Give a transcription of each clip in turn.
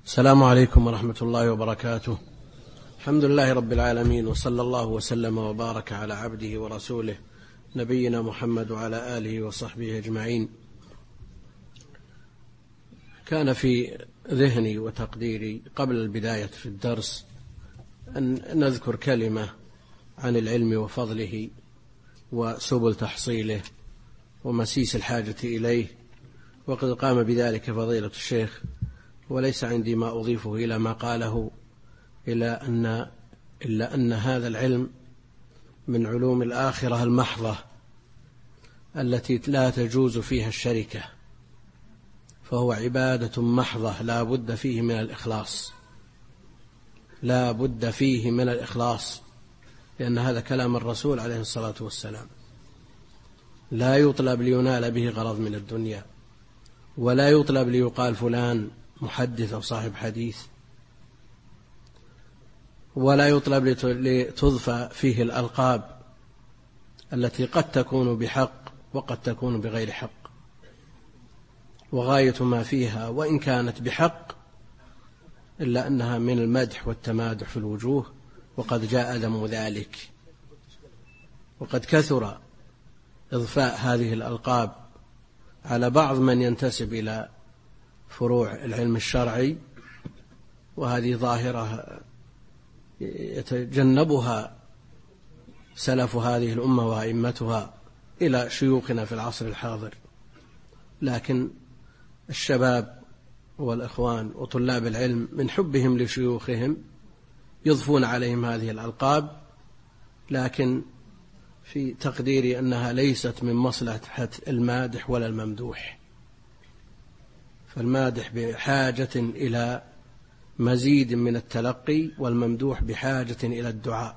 السلام عليكم ورحمة الله وبركاته. الحمد لله رب العالمين، وصلى الله وسلم وبارك على عبده ورسوله نبينا محمد وعلى آله وصحبه أجمعين. كان في ذهني وتقديري قبل البداية في الدرس أن نذكر كلمة عن العلم وفضله وسبل تحصيله ومسيس الحاجة إليه، وقد قام بذلك فضيلة الشيخ، وليس عندي ما أضيفه إلى ما قاله إلا أن هذا العلم من علوم الآخرة المحضة التي لا تجوز فيها الشركة، فهو عبادة محضة لا بد فيه من الإخلاص، لا بد فيه من الإخلاص، لأن هذا كلام الرسول عليه الصلاة والسلام. لا يطلب لينال به غرض من الدنيا، ولا يطلب ليقال فلان محدث أو صاحب حديث، ولا يطلب لتضفى فيه الألقاب التي قد تكون بحق وقد تكون بغير حق، وغاية ما فيها وإن كانت بحق إلا أنها من المدح والتمادح في الوجوه، وقد جاء ذم ذلك، وقد كثر إضفاء هذه الألقاب على بعض من ينتسب إلى فروع العلم الشرعي، وهذه ظاهرة يتجنبها سلف هذه الأمة وأئمتها إلى شيوخنا في العصر الحاضر، لكن الشباب والإخوان وطلاب العلم من حبهم لشيوخهم يضفون عليهم هذه الألقاب، لكن في تقديري أنها ليست من مصلحة المادح ولا الممدوح، فالمادح بحاجة إلى مزيد من التلقي، والممدوح بحاجة إلى الدعاء،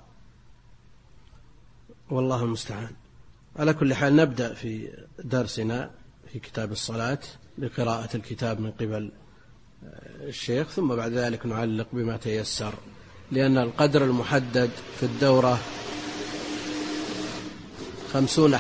والله المستعان. على كل حال نبدأ في درسنا في كتاب الصلاة بقراءة الكتاب من قبل الشيخ، ثم بعد ذلك نعلق بما تيسر، لأن القدر المحدد في الدورة 50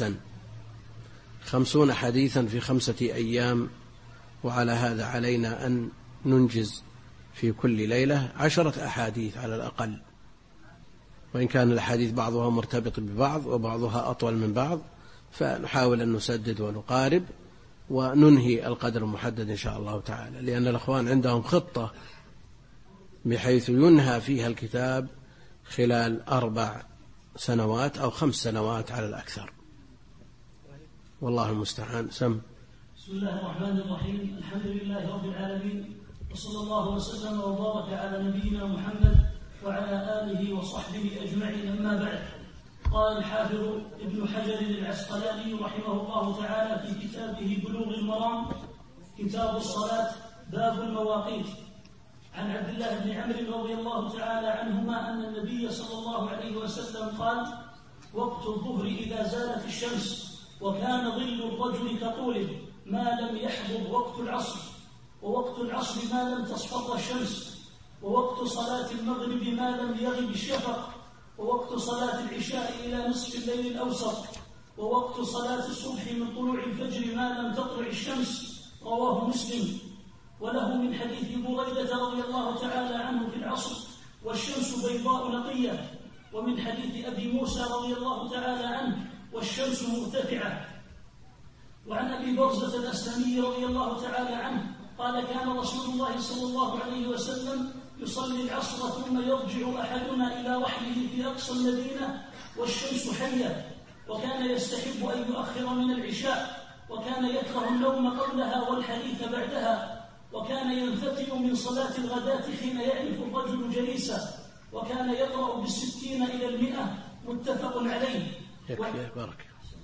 حديثا في 5 أيام، وعلى هذا علينا أن ننجز في كل ليلة 10 أحاديث على الأقل، وإن كان الأحاديث بعضها مرتبط ببعض وبعضها أطول من بعض، فنحاول أن نسدد ونقارب وننهي القدر المحدد إن شاء الله تعالى، لأن الأخوان عندهم خطة بحيث ينهى فيها الكتاب خلال 4 سنوات أو 5 سنوات على الأكثر، والله المستعان. بسم الله الرحمن الرحيم. الحمد لله رب العالمين، وصلى الله وسلم وبارك على نبينا محمد وعلى آله وصحبه أجمعين، أما بعد. قال الحافظ ابن حجر العسقلاني رحمه الله تعالى في كتابه بلوغ المرام كتاب الصلاة باب المواقيت، عن عبد الله بن عمرو رضي الله تعالى عنهما أن النبي صلى الله عليه وسلم قال: وقت الظهر إذا زالت الشمس وكان ظل الرجل كطوله ما لم يحضر وقت العصر، ووقت العصر ما لم تصفر الشمس، ووقت صلاة المغرب ما لم يغب الشفق، ووقت صلاة العشاء إلى نصف الليل الأوسط، ووقت صلاة الصبح من طلوع الفجر ما لم تطلع الشمس. رواه مسلم. وله من حديث بريدة رضي الله تعالى عنه في العصر: والشمس بيضاء نقية. ومن حديث أبي موسى رضي الله تعالى عنه: والشمس مرتفعة. وعن أبي برزة الأسلمي رضي الله تعالى عنه قال: كان رسول الله صلى الله عليه وسلم يصلي العصر ثم يرجع أحدنا إلى رحله في أقصى المدينة والشمس حية، وكان يستحب أن يؤخر من العشاء، وكان يكره النوم قبلها والحديث بعدها، وكان ينفتل من صلاة الغداة حين يعرف الرجل جليسه، وكان يقرأ ب60 إلى 100. متفق عليه. بارك.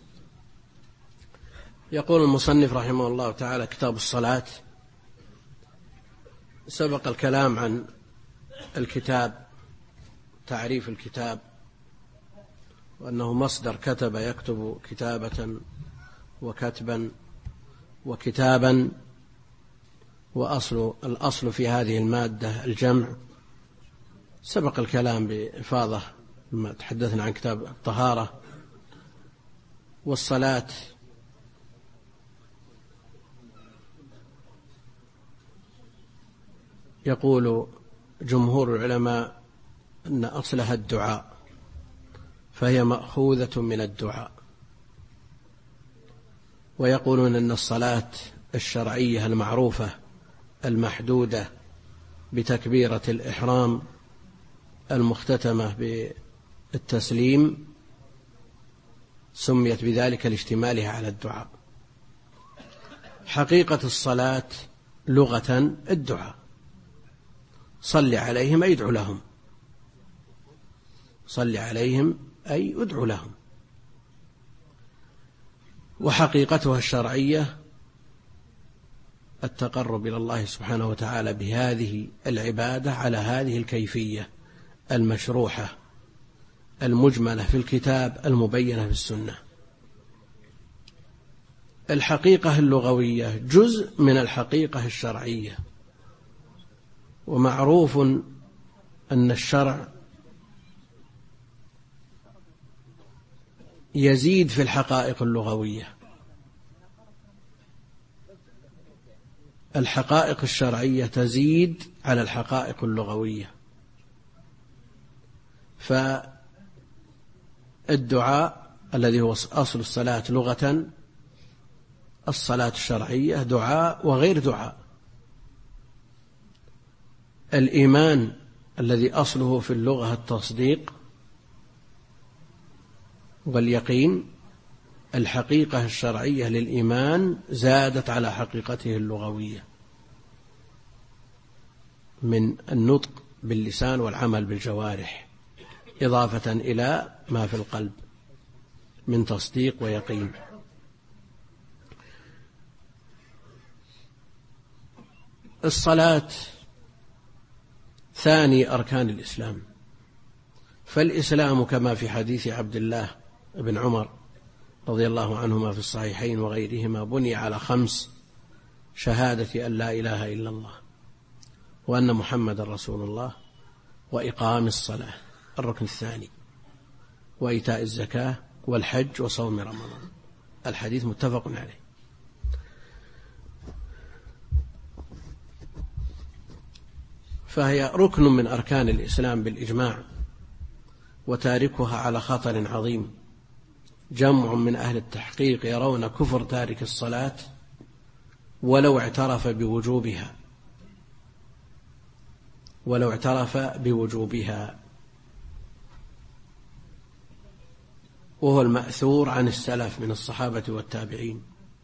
يقول المصنف رحمه الله تعالى: كتاب الصلاة. سبق الكلام عن الكتاب، تعريف الكتاب، وأنه مصدر كتب يكتب كتابة وكتبا وكتابا، الأصل في هذه المادة الجمع. سبق الكلام بإفاضة لما تحدثنا عن كتاب الطهارة. والصلاة يقول جمهور العلماء أن أصلها الدعاء، فهي مأخوذة من الدعاء. ويقولون أن الصلاة الشرعية المعروفة المحدودة بتكبيرة الإحرام المختتمة بالتسليم سميت بذلك لاشتمالها على الدعاء. حقيقة الصلاة لغة الدعاء، صل عليهم أي ادعو لهم، صل عليهم أي ادعو لهم. وحقيقتها الشرعية التقرب إلى الله سبحانه وتعالى بهذه العبادة على هذه الكيفية المشروحة المجملة في الكتاب المبينة في السنة. الحقيقة اللغوية جزء من الحقيقة الشرعية، ومعروف أن الشرع يزيد في الحقائق اللغوية. الحقائق الشرعية تزيد على الحقائق اللغوية. فالدعاء الذي هو أصل الصلاة لغة، الصلاة الشرعية دعاء وغير دعاء. الإيمان الذي أصله في اللغة التصديق واليقين، الحقيقة الشرعية للإيمان زادت على حقيقته اللغوية من النطق باللسان والعمل بالجوارح، إضافة إلى ما في القلب من تصديق ويقين. الصلاة ثاني أركان الإسلام، فالإسلام كما في حديث عبد الله بن عمر رضي الله عنهما في الصحيحين وغيرهما بني على 5: شهادة أن لا إله إلا الله، وأن محمد رسول الله، وإقام الصلاة الركن الثاني، وإيتاء الزكاة، والحج، وصوم رمضان. الحديث متفق عليه. فهي ركن من أركان الإسلام بالإجماع، وتاركها على خطر عظيم. جمع من أهل التحقيق يرون كفر تارك الصلاة ولو اعترف بوجوبها، ولو اعترف بوجوبها، وهو المأثور عن السلف من الصحابة والتابعين.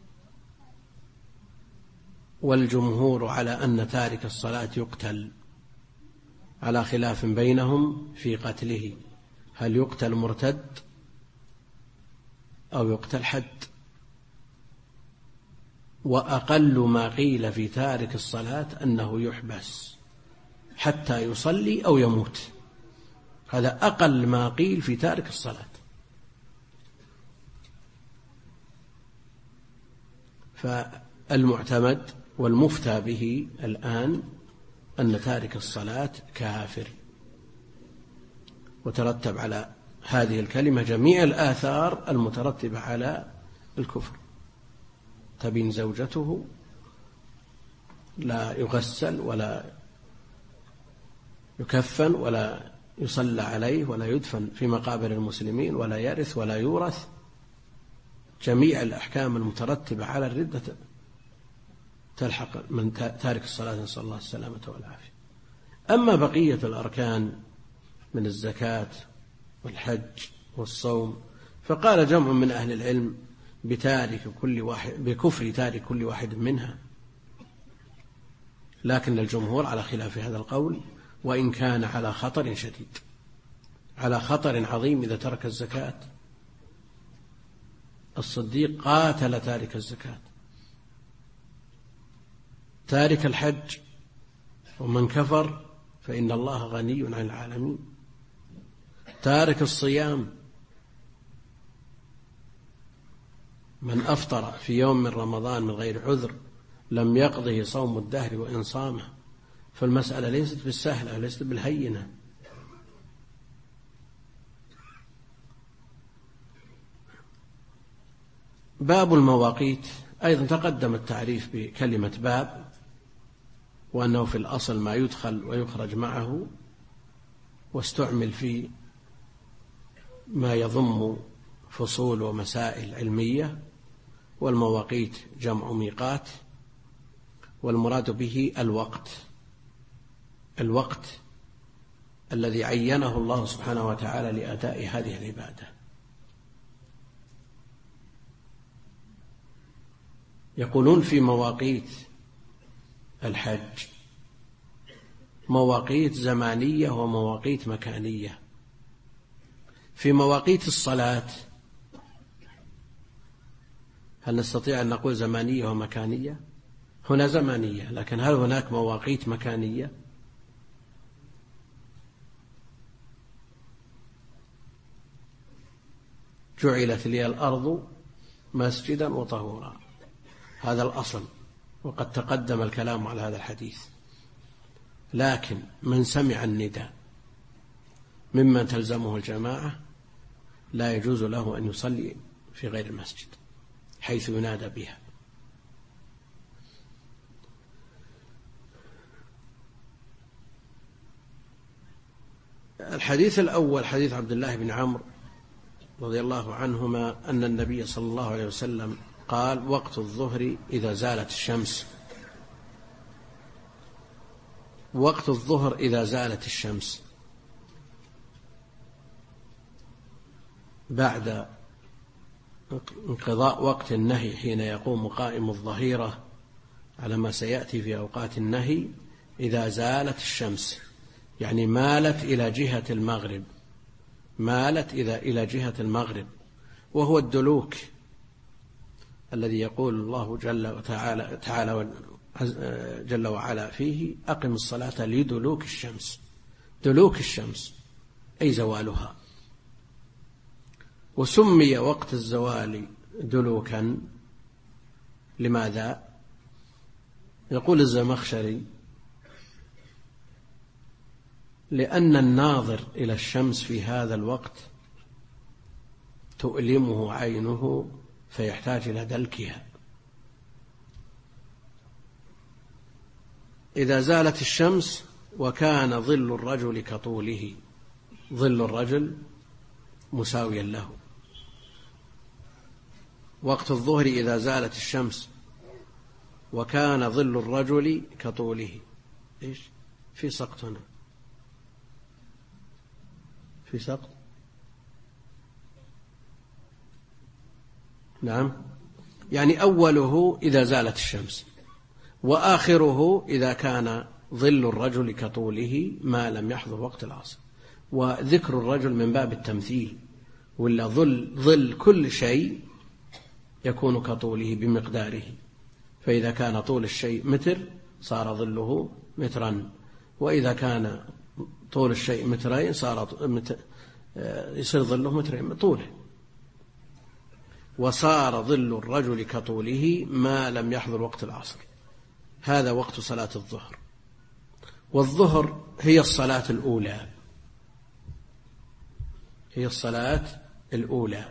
والجمهور على أن تارك الصلاة يقتل، على خلاف بينهم في قتله، هل يقتل مرتد أو يقتل حد. وأقل ما قيل في تارك الصلاة أنه يحبس حتى يصلي أو يموت، هذا أقل ما قيل في تارك الصلاة. فالمعتمد والمفتى به الآن أن تارك الصلاة كافر، وترتب على هذه الكلمة جميع الآثار المترتبة على الكفر. تبين زوجته، لا يغسل ولا يكفن ولا يصلى عليه ولا يدفن في مقابر المسلمين ولا يرث ولا يورث. جميع الأحكام المترتبة على الردة تلحق من تارك الصلاة، نسأل الله السلامة والعافية. أما بقية الأركان من الزكاة والحج والصوم، فقال جمع من أهل العلم بكفر تارك كل واحد منها، لكن الجمهور على خلاف هذا القول، وإن كان على خطر شديد، على خطر عظيم. إذا ترك الزكاة، الصديق قاتل تارك الزكاة. تارك الحج، ومن كفر فإن الله غني عن العالمين. تارك الصيام، من أفطر في يوم من رمضان من غير عذر لم يقضه صوم الدهر وإن صامه. فالمسألة ليست بالسهلة وليست بالهينة. باب المواقيت، أيضا تقدم التعريف بكلمة باب، وأنه في الأصل ما يدخل ويخرج معه، واستعمل في ما يضم فصول ومسائل علمية. والمواقيت جمع ميقات، والمراد به الوقت الذي عينه الله سبحانه وتعالى لأداء هذه العبادة. يقولون في مواقيت الحج مواقيت زمانية ومواقيت مكانية. في مواقيت الصلاة هل نستطيع أن نقول زمانية ومكانية؟ هنا زمانية، لكن هل هناك مواقيت مكانية؟ جعلت لي الأرض مسجدا وطهورا، هذا الأصل، وقد تقدم الكلام على هذا الحديث. لكن من سمع النداء ممن تلزمه الجماعة لا يجوز له أن يصلي في غير المسجد حيث ينادى بها. الحديث الأول حديث عبد الله بن عمرو رضي الله عنهما أن النبي صلى الله عليه وسلم قال: وقت الظهر إذا زالت الشمس. وقت الظهر إذا زالت الشمس بعد انقضاء وقت النهي، حين يقوم قائم الظهيرة على ما سيأتي في أوقات النهي. إذا زالت الشمس يعني مالت إلى جهة المغرب، مالت إلى جهة المغرب، وهو الدلوك الذي يقول الله جل وعلا فيه: أقم الصلاة لدلوك الشمس. دلوك الشمس أي زوالها. وسمي وقت الزوال دلوكا لماذا؟ يقول الزمخشري: لأن الناظر إلى الشمس في هذا الوقت تؤلمه عينه فيحتاج إلى دلكها. إذا زالت الشمس وكان ظل الرجل كطوله، ظل الرجل مساويا له. وقت الظهر إذا زالت الشمس وكان ظل الرجل كطوله. إيش في سقط هنا؟ في سقط؟ نعم، يعني أوله إذا زالت الشمس، وآخره إذا كان ظل الرجل كطوله ما لم يحضر وقت العصر. وذكر الرجل من باب التمثيل، ولا ظل كل شيء يكون كطوله بمقداره. فإذا كان طول الشيء متر صار ظله مترا، وإذا كان طول الشيء مترين يصير ظله مترين طوله. وصار ظل الرجل كطوله ما لم يحضر وقت العصر. هذا وقت صلاة الظهر. والظهر هي الصلاة الأولى، هي الصلاة الأولى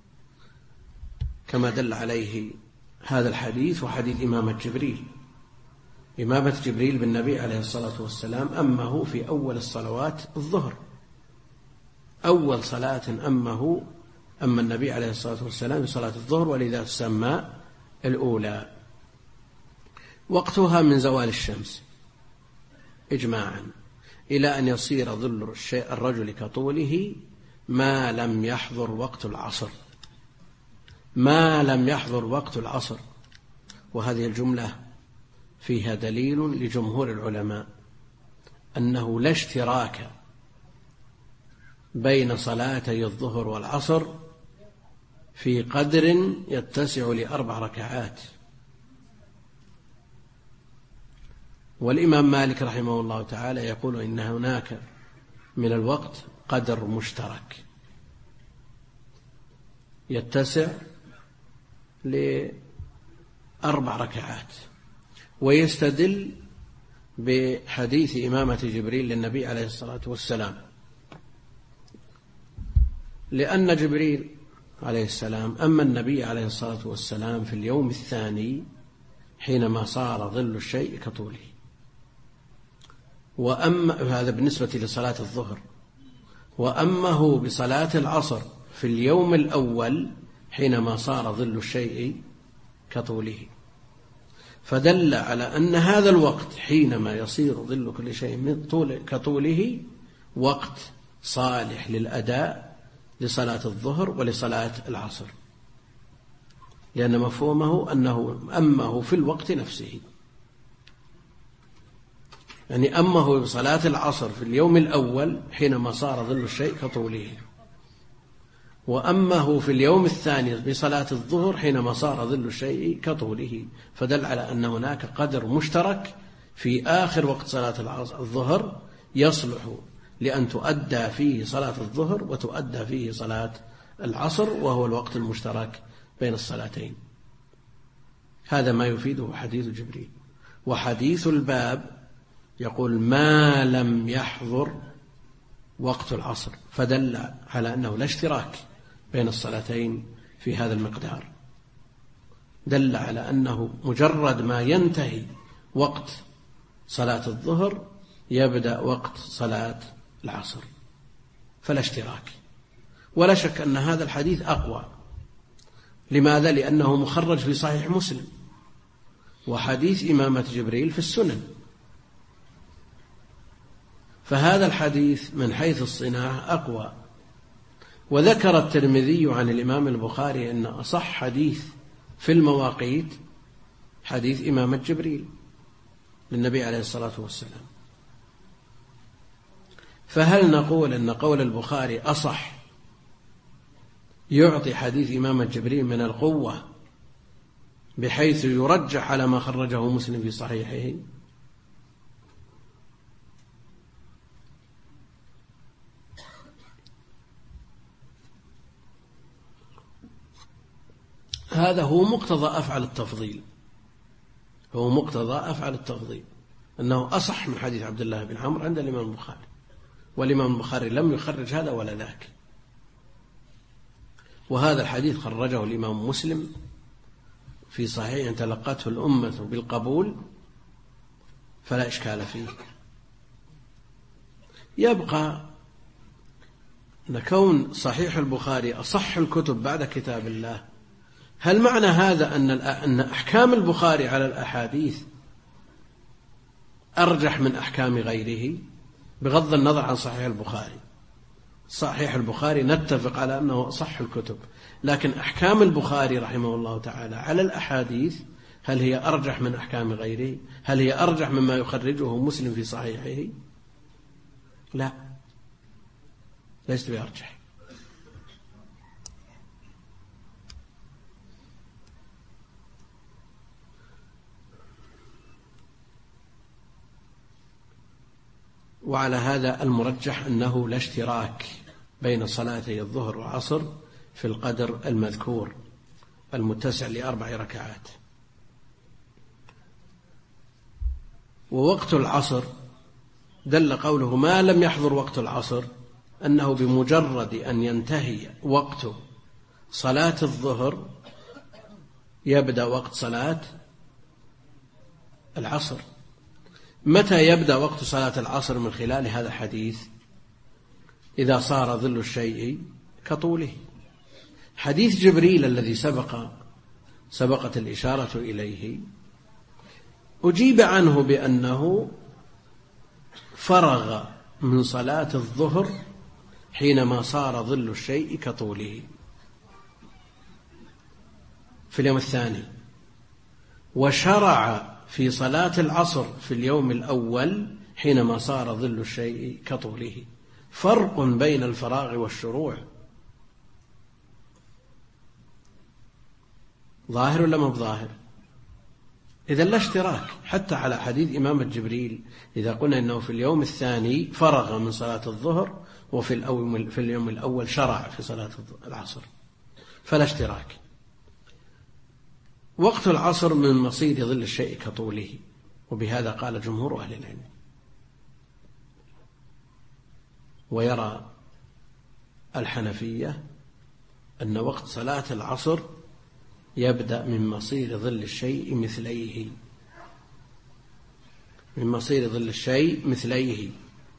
كما دل عليه هذا الحديث وحديث إمامة جبريل. إمامة جبريل بالنبي عليه الصلاة والسلام أمه في أول الصلوات الظهر، أول صلاة أما النبي عليه الصلاة والسلام في صلاة الظهر، ولذا تسمى الأولى. وقتها من زوال الشمس إجماعا إلى أن يصير ظل الرجل كطوله ما لم يحضر وقت العصر، ما لم يحضر وقت العصر. وهذه الجملة فيها دليل لجمهور العلماء أنه لا اشتراك بين صلاتي الظهر والعصر في قدر يتسع ل4 ركعات. والإمام مالك رحمه الله تعالى يقول إن هناك من الوقت قدر مشترك يتسع ل4 ركعات، ويستدل بحديث إمامة جبريل للنبي عليه الصلاة والسلام، لأن جبريل عليه السلام أما النبي عليه الصلاة والسلام في اليوم الثاني حينما صار ظل الشيء كطوله، وأما هذا بالنسبة لصلاة الظهر. وأمه بصلاة العصر في اليوم الأول حينما صار ظل الشيء كطوله، فدل على أن هذا الوقت حينما يصير ظل كل شيء كطوله وقت صالح للأداء لصلاة الظهر ولصلاة العصر، لأن مفهومه أنه أمه في الوقت نفسه، يعني أمه بصلاة العصر في اليوم الأول حينما صار ظل الشيء كطوله، وأمه في اليوم الثاني بصلاة الظهر حينما صار ظل الشيء كطوله، فدل على أن هناك قدر مشترك في آخر وقت صلاة الظهر يصلح لأن تؤدى فيه صلاة الظهر وتؤدى فيه صلاة العصر، وهو الوقت المشترك بين الصلاتين. هذا ما يفيده حديث جبريل. وحديث الباب يقول ما لم يحضر وقت العصر، فدل على أنه لا اشتراك بين الصلاتين في هذا المقدار، دل على أنه مجرد ما ينتهي وقت صلاة الظهر يبدأ وقت صلاة العصر، فلا اشتراك. ولا شك أن هذا الحديث أقوى. لماذا؟ لأنه مخرج في صحيح مسلم، وحديث إمامة جبريل في السنن، فهذا الحديث من حيث الصناعة أقوى. وذكر الترمذي عن الإمام البخاري أن أصح حديث في المواقيت حديث إمامة جبريل للنبي عليه الصلاة والسلام. فهل نقول أن قول البخاري أصح يعطي حديث إمامة جبريل من القوة بحيث يرجح على ما خرجه مسلم في صحيحه؟ هذا هو مقتضى أفعل التفضيل، هو مقتضى أفعل التفضيل أنه أصح من حديث عبد الله بن عمرو عند الإمام البخاري، والإمام البخاري لم يخرج هذا ولا ذاك. وهذا الحديث خرجه الإمام مسلم في صحيح تلقته الأمة بالقبول، فلا إشكال فيه. يبقى أن كون صحيح البخاري أصح الكتب بعد كتاب الله، هل معنى هذا أن أحكام البخاري على الأحاديث أرجح من أحكام غيره؟ بغض النظر عن صحيح البخاري، صحيح البخاري نتفق على أنه أصح الكتب، لكن أحكام البخاري رحمه الله تعالى على الأحاديث هل هي أرجح من أحكام غيره؟ هل هي أرجح مما يخرجه مسلم في صحيحه؟ لا، ليست بأرجح. وعلى هذا المرجح أنه لا اشتراك بين صلاتي الظهر والعصر في القدر المذكور المتسع ل4 ركعات. ووقت العصر دل قوله ما لم يحضر وقت العصر أنه بمجرد أن ينتهي وقت صلاة الظهر يبدأ وقت صلاة العصر. متى يبدأ وقت صلاة العصر من خلال هذا الحديث؟ إذا صار ظل الشيء كطوله. حديث جبريل الذي سبقت الإشارة إليه أجيب عنه بأنه فرغ من صلاة الظهر حينما صار ظل الشيء كطوله في اليوم الثاني، وشرع في صلاة العصر في اليوم الأول حينما صار ظل الشيء كطوله. فرق بين الفراغ والشروع. ظاهر ولا ما بظاهر؟ إذا لا اشتراك حتى على حديث إمامة جبريل إذا قلنا إنه في اليوم الثاني فرغ من صلاة الظهر وفي اليوم الأول شرع في صلاة العصر، فلا اشتراك. وقت العصر من مصير ظل الشيء كطوله، وبهذا قال جمهور أهل العلم. ويرى الحنفية أن وقت صلاة العصر يبدأ من مصير ظل الشيء مثليه، من مصير ظل الشيء مثليه.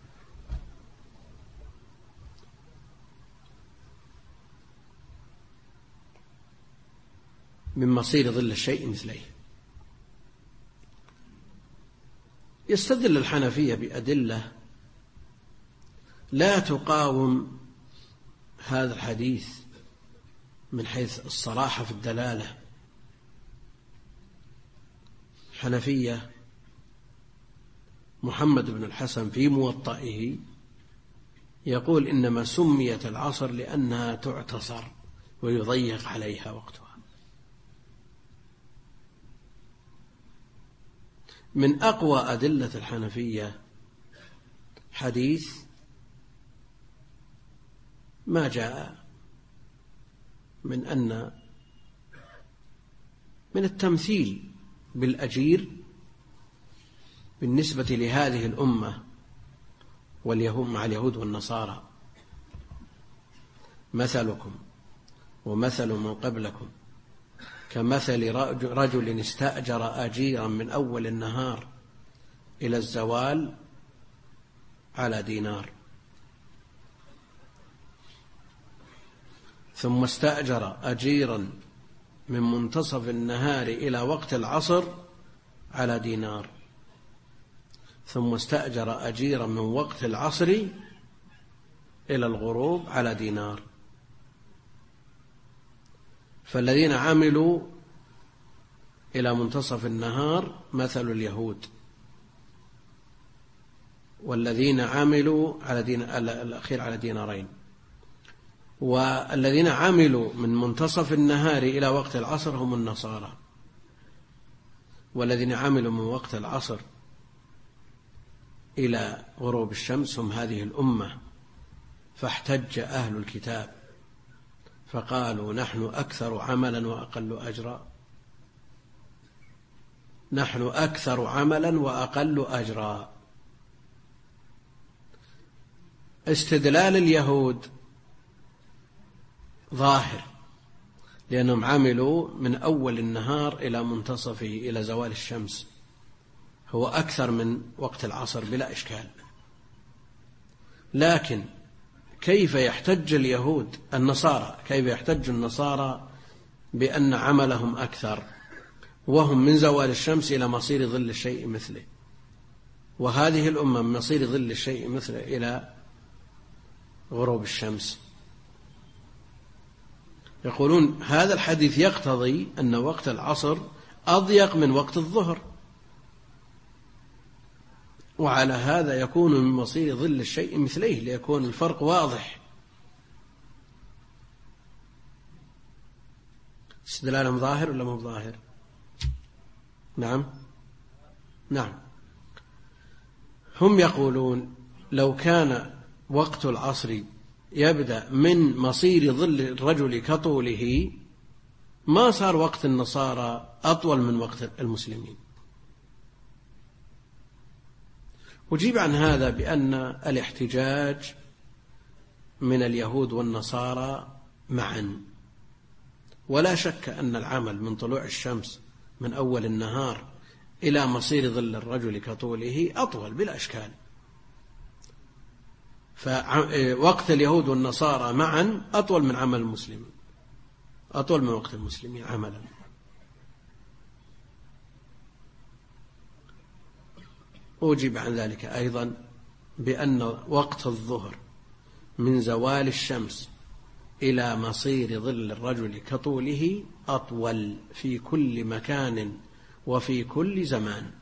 من مصير ظل الشيء مثليه. يستدل الحنفية بأدلة لا تقاوم هذا الحديث من حيث الصراحة في الدلالة. الحنفية محمد بن الحسن في موطئه يقول إنما سميت العصر لأنها تعتصر ويضيق عليها وقتها. من أقوى أدلة الحنفية حديث ما جاء من التمثيل بالأجير بالنسبة لهذه الأمة واليهود مع اليهود والنصارى. مثلكم ومثل من قبلكم كمثل رجل استأجر أجيرا من أول النهار إلى الزوال على دينار، ثم استأجر أجيرا من منتصف النهار إلى وقت العصر على دينار، ثم استأجر أجيرا من وقت العصر إلى الغروب على دينار. فالذين عملوا إلى منتصف النهار مثل اليهود، والذين عملوا على الأخير على دينارين، والذين عملوا من منتصف النهار إلى وقت العصر هم النصارى، والذين عملوا من وقت العصر إلى غروب الشمس هم هذه الأمة. فاحتج أهل الكتاب فقالوا نحن أكثر عملا وأقل أجرا، نحن أكثر عملا وأقل أجرا. استدلال اليهود ظاهر لأنهم عملوا من أول النهار إلى منتصفه إلى زوال الشمس، هو أكثر من وقت العصر بلا إشكال. لكن كيف يحتج اليهود كيف يحتج النصارى بأن عملهم أكثر وهم من زوال الشمس إلى مصير ظل الشيء مثله، وهذه الأمة من مصير ظل الشيء مثله إلى غروب الشمس؟ يقولون هذا الحديث يقتضي أن وقت العصر أضيق من وقت الظهر، وعلى هذا يكون من مصير ظل الشيء مثليه ليكون الفرق واضح. استدلالهم ظاهر ولا مو ظاهر؟ نعم. هم يقولون لو كان وقت العصر يبدأ من مصير ظل الرجل كطوله ما صار وقت النصارى أطول من وقت المسلمين. أجيب عن هذا بأن الاحتجاج من اليهود والنصارى معا، ولا شك أن العمل من طلوع الشمس من أول النهار إلى مصير ظل الرجل كطوله أطول بلا إشكال. فوقت اليهود والنصارى معا أطول من عمل المسلمين، أطول من وقت المسلمين عملا. أجيب عن ذلك أيضا بأن وقت الظهر من زوال الشمس إلى مصير ظل الرجل كطوله أطول في كل مكان وفي كل زمان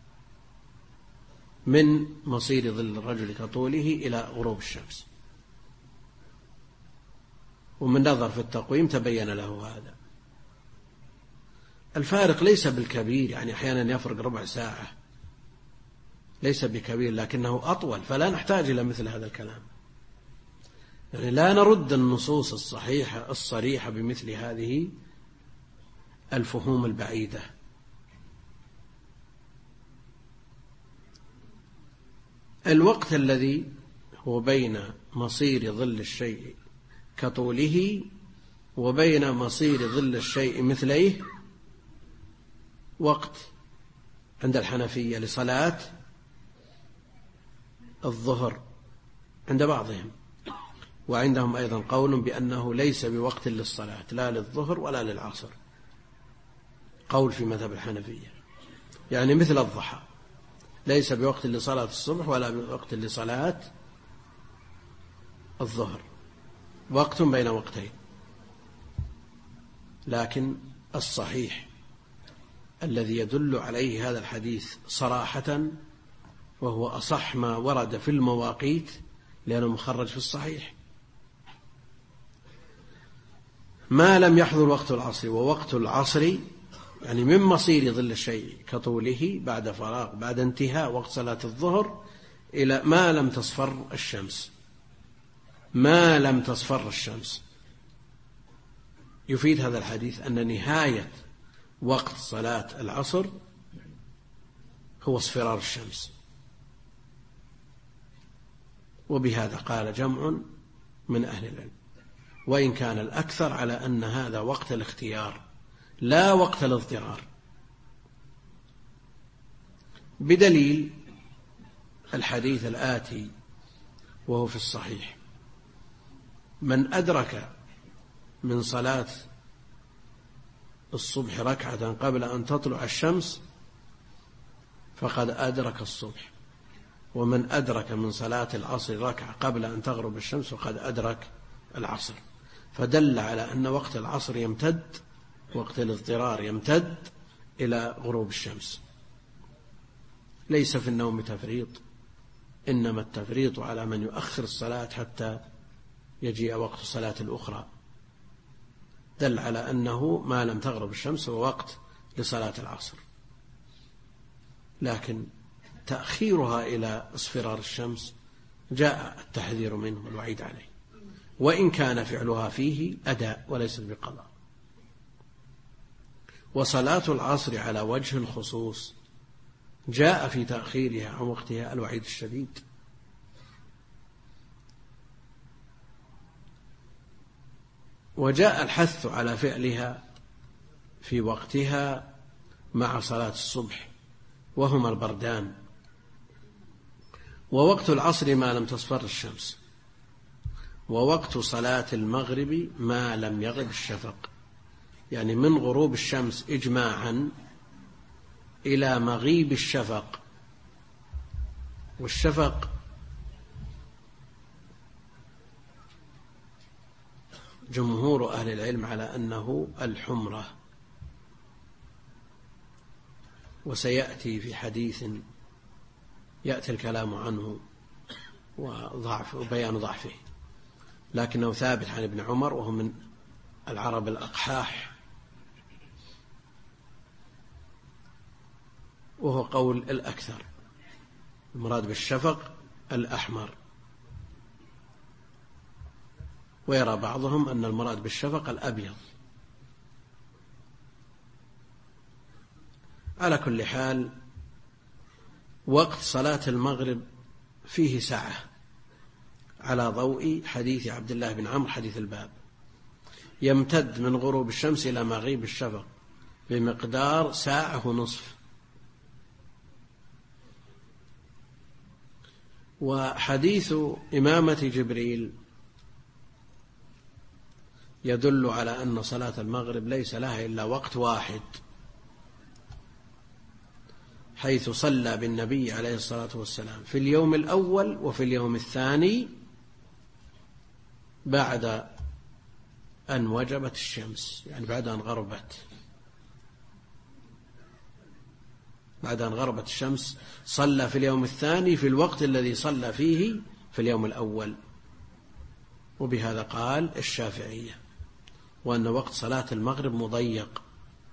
من مصير ظل الرجل كطوله إلى غروب الشمس. ومن نظر في التقويم تبين له هذا. الفارق ليس بالكبير، يعني أحيانا يفرق ربع ساعة، ليس بكبير، لكنه أطول، فلا نحتاج إلى مثل هذا الكلام. يعني لا نرد النصوص الصحيحة الصريحة بمثل هذه الفهوم البعيدة. الوقت الذي هو بين مصير ظل الشيء كطوله وبين مصير ظل الشيء مثليه وقت عند الحنفية لصلاة الظهر عند بعضهم، وعندهم أيضا قول بأنه ليس بوقت للصلاة لا للظهر ولا للعصر، قول في مذهب الحنفية، يعني مثل الضحى ليس بوقت لصلاة الصبح ولا بوقت لصلاة الظهر، وقت بين وقتين. لكن الصحيح الذي يدل عليه هذا الحديث صراحة، وهو أصح ما ورد في المواقيت لأنه مخرج في الصحيح، ما لم يحضر وقت العصر، ووقت العصر يعني من مصير ظل الشيء كطوله بعد فراغ بعد انتهاء وقت صلاة الظهر إلى ما لم تصفر الشمس، ما لم تصفر الشمس. يفيد هذا الحديث أن نهاية وقت صلاة العصر هو اصفرار الشمس، وبهذا قال جمع من أهل العلم، وإن كان الأكثر على أن هذا وقت الاختيار لا وقت الاضطرار، بدليل الحديث الآتي وهو في الصحيح: من أدرك من صلاة الصبح ركعة قبل أن تطلع الشمس فقد أدرك الصبح، ومن أدرك من صلاة العصر ركعة قبل أن تغرب الشمس فقد أدرك العصر. فدل على أن وقت العصر يمتد، وقت الاضطرار يمتد إلى غروب الشمس. ليس في النوم تفريط، إنما التفريط على من يؤخر الصلاة حتى يجيء وقت الصلاة الأخرى. دل على أنه ما لم تغرب الشمس هو وقت لصلاة العصر، لكن تأخيرها إلى اصفرار الشمس جاء التحذير منه والوعيد عليه، وإن كان فعلها فيه أداء وليس بقضاء. وصلاة العصر على وجه الخصوص جاء في تأخيرها عن وقتها الوعيد الشديد، وجاء الحث على فعلها في وقتها مع صلاة الصبح، وهما البردان. ووقت العصر ما لم تصفر الشمس، ووقت صلاة المغرب ما لم يغب الشفق، يعني من غروب الشمس إجماعا إلى مغيب الشفق. والشفق جمهور أهل العلم على أنه الحمرة، وسيأتي في حديث يأتي الكلام عنه وبيان ضعفه، لكنه ثابت عن ابن عمر وهو من العرب الأقحاح، وهو قول الأكثر، المراد بالشفق الأحمر، ويرى بعضهم أن المراد بالشفق الأبيض. على كل حال وقت صلاة المغرب فيه ساعة على ضوء حديث عبد الله بن عمرو حديث الباب، يمتد من غروب الشمس إلى مغيب الشفق بمقدار ساعة ونصف. وحديث إمامة جبريل يدل على أن صلاة المغرب ليس لها إلا وقت واحد، حيث صلى بالنبي عليه الصلاة والسلام في اليوم الأول وفي اليوم الثاني بعد أن وجبت الشمس، يعني بعد أن غربت، بعد أن غربت الشمس صلى في اليوم الثاني في الوقت الذي صلى فيه في اليوم الأول. وبهذا قال الشافعية، وأن وقت صلاة المغرب مضيق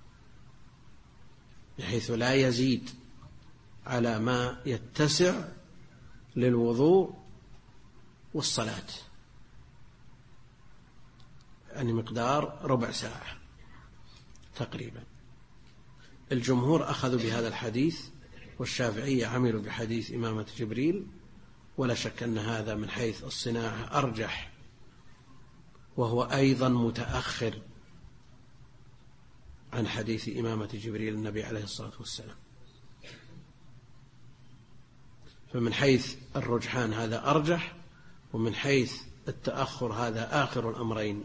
بحيث لا يزيد على ما يتسع للوضوء والصلاة، يعني مقدار ربع ساعة تقريبا. الجمهور أخذوا بهذا الحديث، والشافعية عملوا بحديث إمامة جبريل، ولا شك أن هذا من حيث الصناعة أرجح، وهو أيضا متأخر عن حديث إمامة جبريل النبي عليه الصلاة والسلام. فمن حيث الرجحان هذا أرجح، ومن حيث التأخر هذا آخر الأمرين.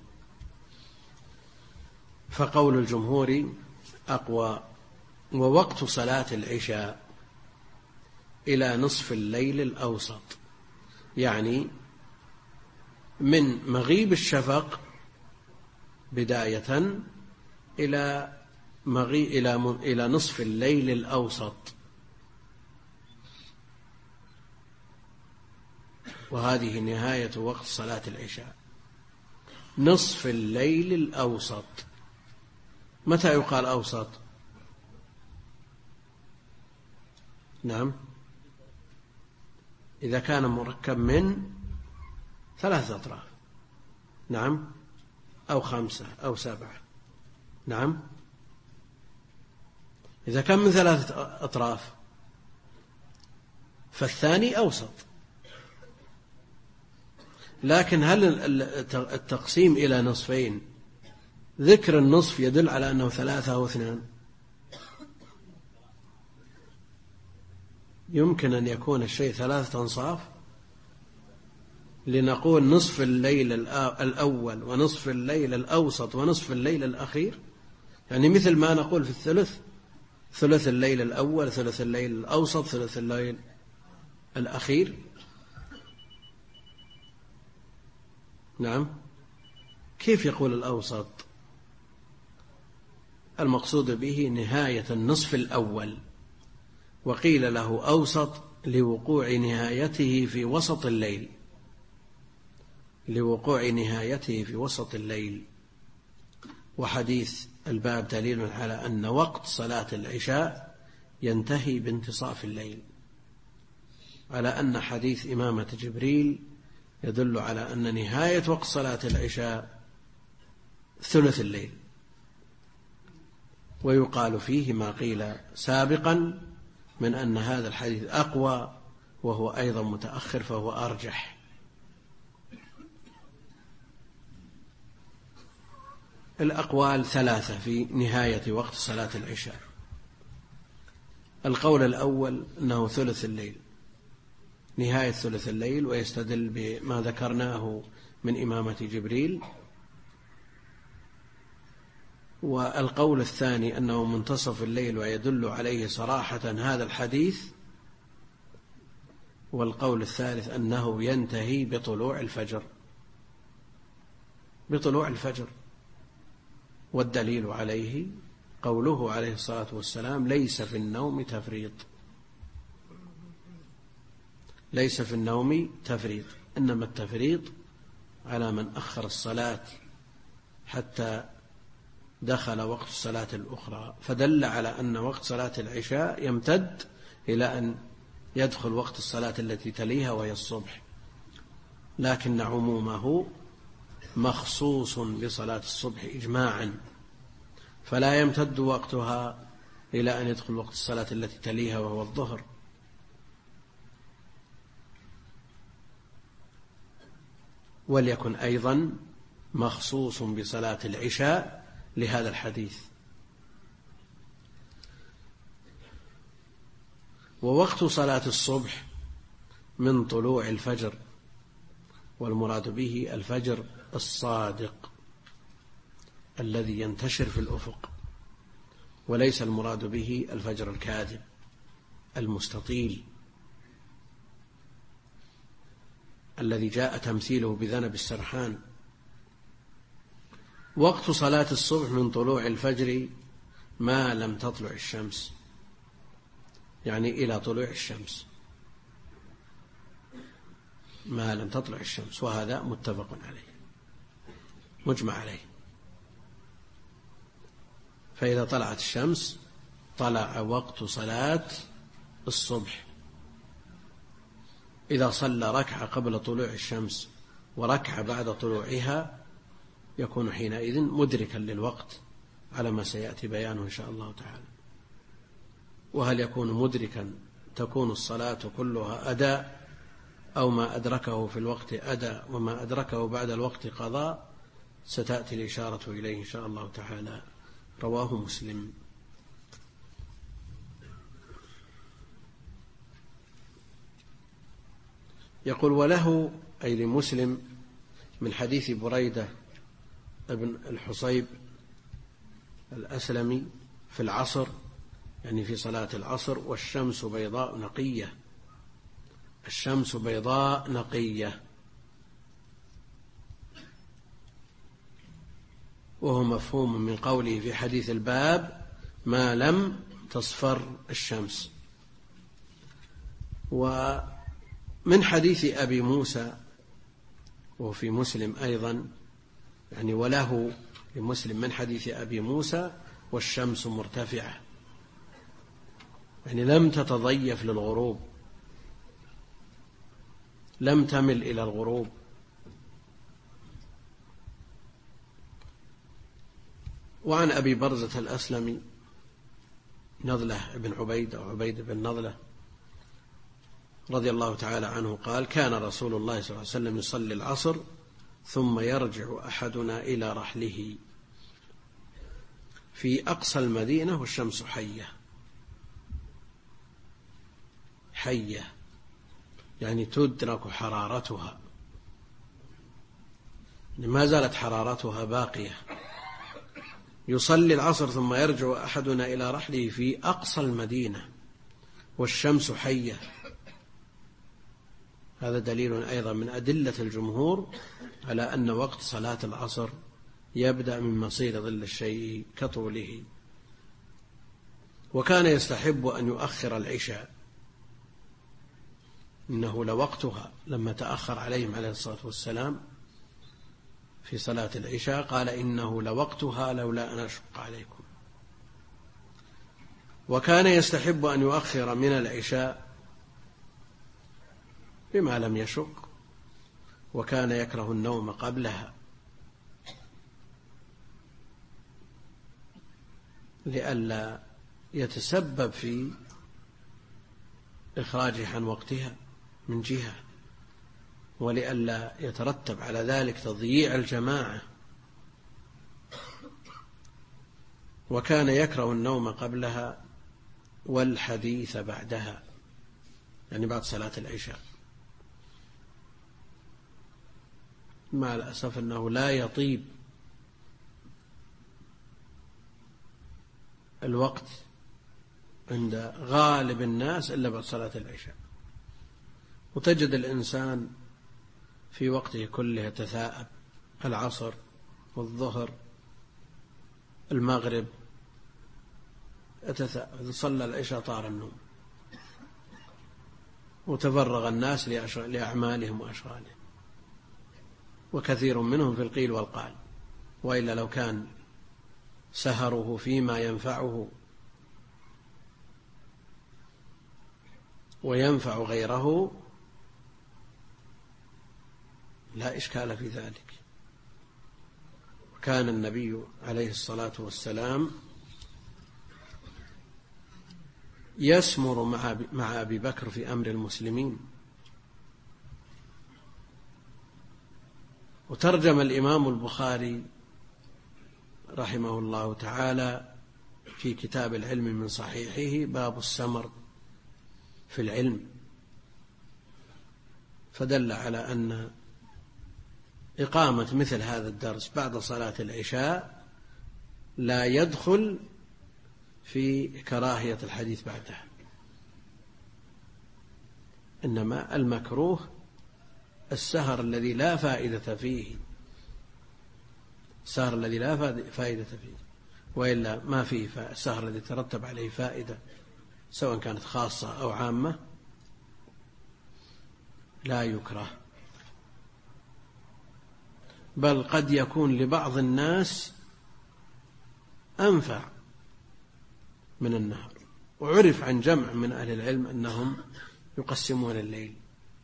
فقول الجمهور أقوى. ووقت صلاة العشاء إلى نصف الليل الأوسط، يعني من مغيب الشفق بداية إلى نصف الليل الأوسط، وهذه نهاية وقت صلاة العشاء، نصف الليل الأوسط. متى يقال أوسط؟ نعم، إذا كان مركب من 3 أطراف، نعم، أو 5 أو 7، نعم. إذا كان من 3 أطراف فالثاني أوسط. لكن هل التقسيم إلى نصفين، ذكر النصف يدل على أنه 3 أو 2؟ يمكن أن يكون الشيء 3 أنصاف، لنقول نصف الليل الأول ونصف الليل الأوسط ونصف الليل الأخير، يعني مثل ما نقول في الثلث، ثلث الليل الأول، ثلث الليل الأوسط، ثلث الليل الأخير. نعم، كيف يقول الأوسط؟ المقصود به نهاية النصف الأول، وقيل له أوسط لوقوع نهايته في وسط الليل، لوقوع نهايته في وسط الليل. وحديث الباب دليل على أن وقت صلاة العشاء ينتهي بانتصاف الليل، على أن حديث إمامة جبريل يدل على أن نهاية وقت صلاة العشاء ثلث الليل. ويقال فيه ما قيل سابقا من أن هذا الحديث أقوى، وهو أيضا متأخر فهو أرجح. الأقوال 3 في نهاية وقت صلاة العشاء. القول الأول أنه ثلث الليل، نهاية ثلث الليل، ويستدل بما ذكرناه من إمامة جبريل. والقول الثاني أنه منتصف الليل، ويدل عليه صراحة هذا الحديث. والقول الثالث أنه ينتهي بطلوع الفجر، بطلوع الفجر. والدليل عليه قوله عليه الصلاة والسلام: ليس في النوم تفريط، ليس في النوم تفريط، إنما التفريط على من أخر الصلاة حتى دخل وقت الصلاة الأخرى. فدل على أن وقت صلاة العشاء يمتد إلى أن يدخل وقت الصلاة التي تليها وهي الصبح، لكن عمومه مخصوص بصلاة الصبح إجماعا، فلا يمتد وقتها إلى أن يدخل وقت الصلاة التي تليها وهو الظهر. وليكن أيضا مخصوص بصلاة العشاء لهذا الحديث. ووقت صلاة الصبح من طلوع الفجر، والمراد به الفجر الصادق الذي ينتشر في الأفق، وليس المراد به الفجر الكاذب المستطيل الذي جاء تمثيله بذنب السرحان. وقت صلاة الصبح من طلوع الفجر ما لم تطلع الشمس، يعني إلى طلوع الشمس، ما لم تطلع الشمس، وهذا متفق عليه مجمع عليه. فإذا طلعت الشمس طلع وقت صلاة الصبح. إذا صلى ركعة قبل طلوع الشمس وركعة بعد طلوعها يكون حينئذ مدركا للوقت على ما سيأتي بيانه إن شاء الله تعالى. وهل يكون مدركا تكون الصلاة كلها أداء، أو ما أدركه في الوقت أداء وما أدركه بعد الوقت قضاء، ستأتي الإشارة إليه إن شاء الله تعالى. رواه مسلم. يقول: وله أي لمسلم من حديث بريدة ابن الحصيب الأسلمي في العصر، يعني في صلاة العصر: والشمس بيضاء نقية. الشمس بيضاء نقية، وهو مفهوم من قوله في حديث الباب: ما لم تصفر الشمس. ومن حديث أبي موسى وفي مسلم أيضا، يعني وله لمسلم من حديث أبي موسى: والشمس مرتفعة، يعني لم تتضيف للغروب، لم تمل إلى الغروب. وعن أبي برزة الأسلمي نضلة بن عبيد أو عبيد بن نضلة رضي الله تعالى عنه قال: كان رسول الله صلى الله عليه وسلم يصلي العصر ثم يرجع أحدنا إلى رحله في أقصى المدينة والشمس حية. حية يعني تدرك حرارتها، ما زالت حرارتها باقية. يصلي العصر ثم يرجع أحدنا إلى رحله في أقصى المدينة والشمس حية. هذا دليل أيضا من أدلة الجمهور على أن وقت صلاة العصر يبدأ من مصير ظل الشيء كطوله. وكان يستحب أن يؤخر العشاء، إنه لوقتها. لما تأخر عليهم عليه الصلاة والسلام في صلاة العشاء قال: إنه لوقتها لولا أن أشق عليكم. وكان يستحب أن يؤخر من العشاء بما لم يشق، وكان يكره النوم قبلها لئلا يتسبب في إخراجها عن وقتها من جهة، ولئلا يترتب على ذلك تضييع الجماعة. وكان يكره النوم قبلها والحديث بعدها، يعني بعد صلاة العشاء. مع الأسف أنه لا يطيب الوقت عند غالب الناس إلا بعد صلاة العشاء، وتجد الإنسان في وقته كله يتثاءب: العصر والظهر المغرب، يتثاءب. صلى العشاء طار النوم، وتفرغ الناس لأعمالهم وأشغالهم، وكثير منهم في القيل والقال. وإلا لو كان سهره فيما ينفعه وينفع غيره لا إشكال في ذلك. وكان النبي عليه الصلاة والسلام يسمر مع أبي بكر في أمر المسلمين. وترجم الإمام البخاري رحمه الله تعالى في كتاب العلم من صحيحه: باب السمر في العلم، فدل على أن إقامة مثل هذا الدرس بعد صلاة العشاء لا يدخل في كراهية الحديث بعدها، إنما المكروه السهر الذي لا فائدة فيه، السهر الذي لا فائدة فيه، وإلا ما فيه السهر الذي ترتب عليه فائدة سواء كانت خاصة أو عامة لا يكره، بل قد يكون لبعض الناس أنفع من النهار. وعرف عن جمع من أهل العلم أنهم يقسمون الليل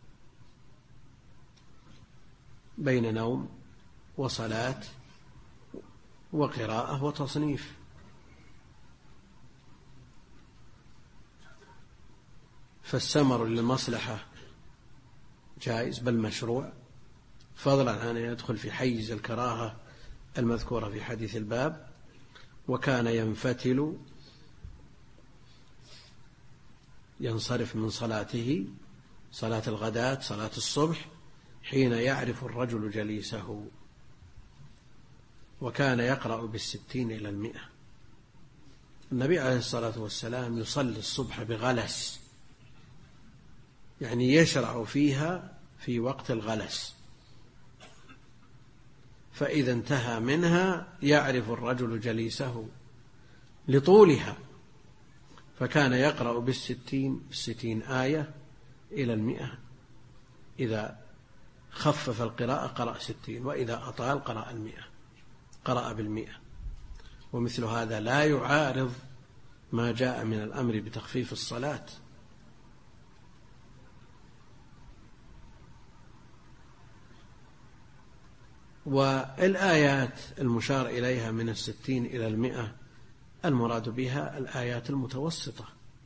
بين نوم وصلاة وقراءة وتصنيف. فالسمر للمصلحة جائز بل مشروع، فضلا عن أن يدخل في حيز الكراهة المذكورة في حديث الباب. وكان ينصرف من صلاته صلاة الغداة، صلاة الصبح، حين يعرف الرجل جليسه. وكان يقرأ بالستين إلى 100. النبي عليه الصلاة والسلام يصلي الصبح بغلس، يعني يشرع فيها في وقت الغلس، فإذا انتهى منها يعرف الرجل جليسه لطولها، فكان يقرأ بالستين آية إلى 100. إذا خفف القراءة قرأ 60، وإذا أطال قرأ 100. ومثل هذا لا يعارض ما جاء من الأمر بتخفيف الصلاة. والآيات المشار إليها من 60 إلى 100 المراد بها الآيات المتوسطة،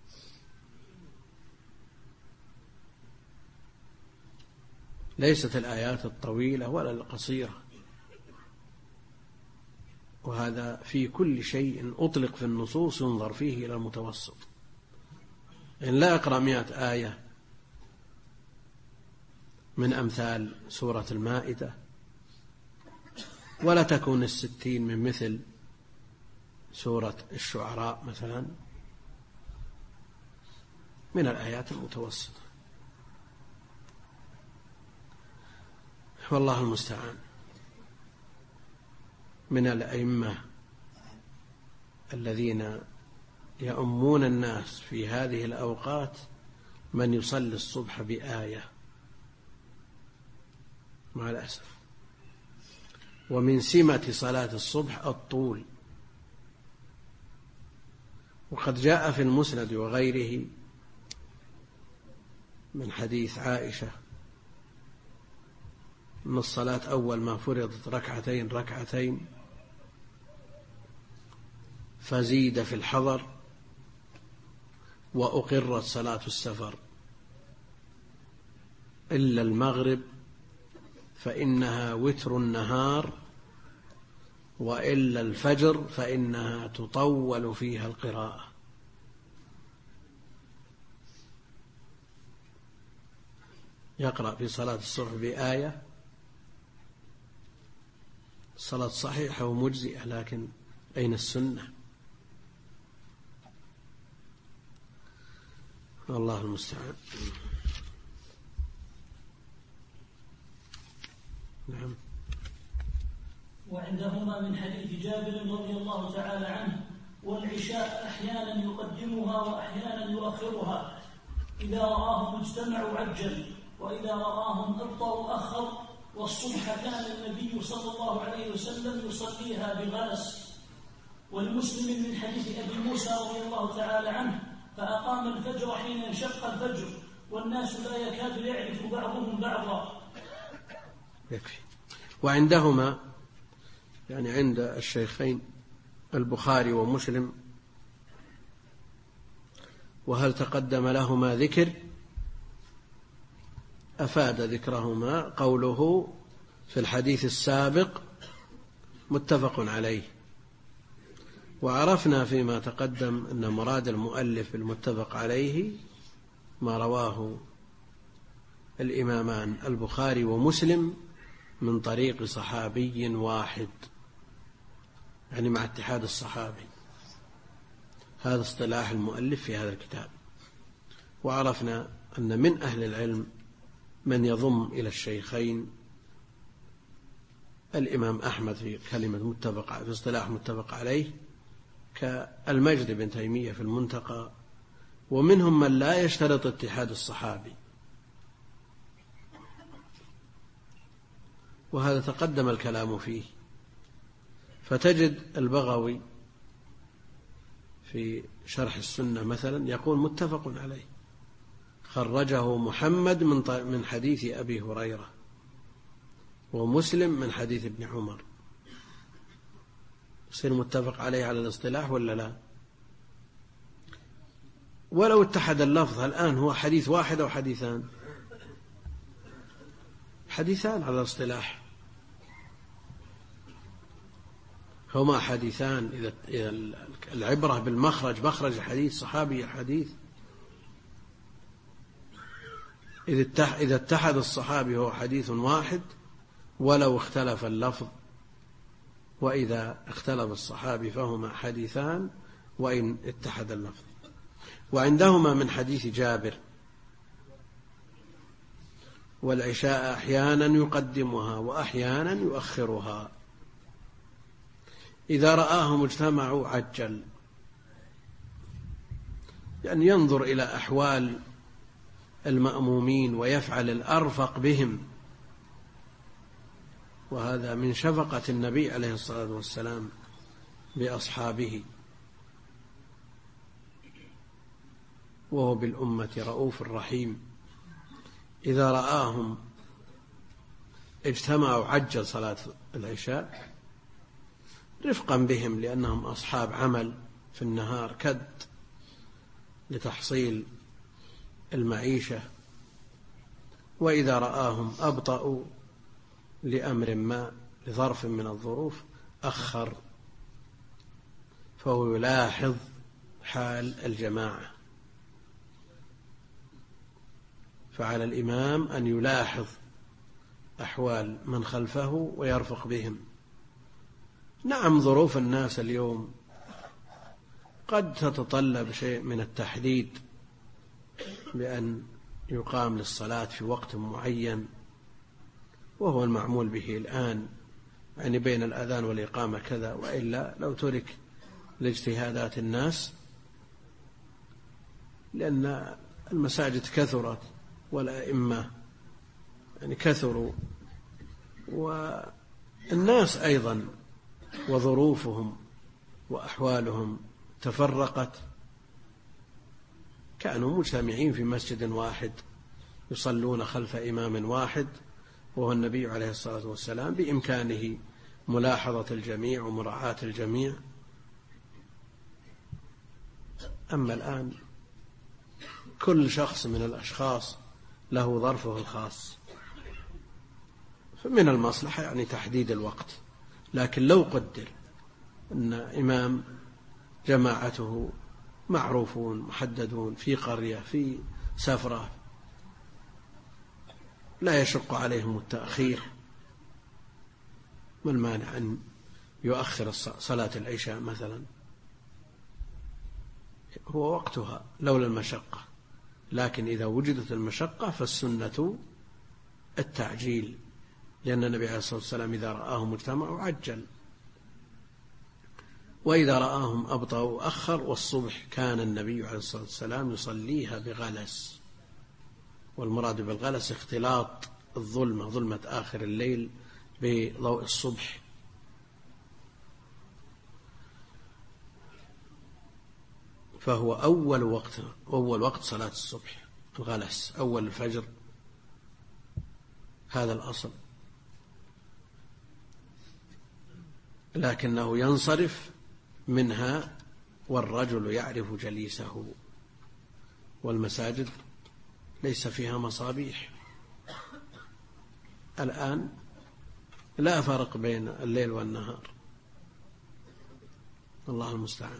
ليست الآيات الطويلة ولا القصيرة. وهذا في كل شيء أطلق في النصوص ينظر فيه إلى المتوسط. إن لا يقرأ 100 آية من أمثال سورة المائدة، ولا تكون 60 من مثل سورة الشعراء مثلا، من الآيات المتوسطة. والله المستعان. من الأئمة الذين يؤمون الناس في هذه الأوقات من يصلي الصبح بآية مع الأسف. ومن سمة صلاة الصبح الطول. وقد جاء في المسند وغيره من حديث عائشة أن الصلاة أول ما فرضت ركعتين فزيد في الحضر، وأقرت صلاة السفر إلا المغرب فإنها وتر النهار، وإلا الفجر فإنها تطول فيها القراءة. يقرأ في صلاة الصبح بآية، الصلاة صحيحة ومجزئة، لكن أين السنة؟ الله المستعان. نعم. وعندهما من حديث جابر رضي الله تعالى عنه: والعشاء أحيانا يقدمها وأحيانا يؤخرها، إذا رآهم اجتمعوا عجل، وإذا رآهم أبطأوا أخر. والصبح كان النبي صلى الله عليه وسلم يصليها بغلس. والمسلم من حديث أبي موسى رضي الله تعالى عنه: فأقام الفجر حين انشق الفجر، والناس لا يكاد يعرف بعضهم بعضا. يكفي. وعندهما، يعني عند الشيخين البخاري ومسلم، وهل تقدم لهما ذكر؟ أفاد ذكرهما قوله في الحديث السابق متفق عليه. وعرفنا فيما تقدم أن مراد المؤلف المتفق عليه ما رواه الإمامان البخاري ومسلم من طريق صحابي واحد، يعني مع اتحاد الصحابي. هذا اصطلاح المؤلف في هذا الكتاب. وعرفنا أن من أهل العلم من يضم إلى الشيخين الإمام أحمد في كلمة في اصطلاح متفق عليه، كالمجد بن تيمية في المنتقى. ومنهم من لا يشترط اتحاد الصحابي، وهذا تقدم الكلام فيه. فتجد البغوي في شرح السنة مثلا يقول متفق عليه، خرجه محمد من حديث أبي هريرة، ومسلم من حديث ابن عمر. يصير متفق عليه على الاصطلاح ولا لا؟ ولو اتحد اللفظ الآن هو حديث واحد أو حديثان؟ حديثان على الاصطلاح. هما حديثان إذا العبرة بالمخرج، مخرج الحديث صحابي الحديث. إذا اتحد الصحابي هو حديث واحد ولو اختلف اللفظ، وإذا اختلف الصحابي فهما حديثان وإن اتحد اللفظ. وعندهما من حديث جابر: والعشاء أحيانا يقدمها وأحيانا يؤخرها، إذا رآهم اجتمعوا عجل، يعني ينظر إلى أحوال المأمومين ويفعل الأرفق بهم، وهذا من شفقة النبي عليه الصلاة والسلام بأصحابه، وهو بالأمة رؤوف رحيم. إذا رآهم اجتمعوا عجل صلاة العشاء رفقا بهم، لأنهم أصحاب عمل في النهار كد لتحصيل المعيشة. وإذا رآهم أبطأوا لأمر ما، لظرف من الظروف، أخر، فهو يلاحظ حال الجماعة. فعلى الإمام أن يلاحظ أحوال من خلفه ويرفق بهم. نعم، ظروف الناس اليوم قد تتطلب شيء من التحديد، بأن يقام للصلاة في وقت معين، وهو المعمول به الآن، يعني بين الأذان والإقامة كذا، وإلا لو ترك لاجتهادات الناس، لأن المساجد كثرت والأئمة يعني كثروا، والناس أيضا وظروفهم وأحوالهم تفرقت، كانوا مجتمعين في مسجد واحد يصلون خلف إمام واحد وهو النبي عليه الصلاة والسلام، بإمكانه ملاحظة الجميع ومراعاة الجميع. أما الآن كل شخص من الأشخاص له ظرفه الخاص، فمن المصلحة يعني تحديد الوقت. لكن لو قدر أن إمام جماعته معروفون محددون في قرية في سفرة لا يشق عليهم التأخير، ما المانع أن يؤخر صلاة العشاء مثلا؟ هو وقتها لولا المشقة، لكن إذا وجدت المشقة فالسنة التعجيل، لأن النبي عليه الصلاة والسلام إذا رآهم اجتمعوا عجل، وإذا رآهم أبطأوا أخر. والصبح كان النبي عليه الصلاة والسلام يصليها بغلس، والمراد بالغلس اختلاط الظلمة، ظلمة آخر الليل، بضوء الصبح. فهو أول وقت صلاة الصبح الغلس، أول الفجر، هذا الأصل. لكنه ينصرف منها والرجل يعرف جليسه، والمساجد ليس فيها مصابيح. الآن لا فرق بين الليل والنهار، الله المستعان.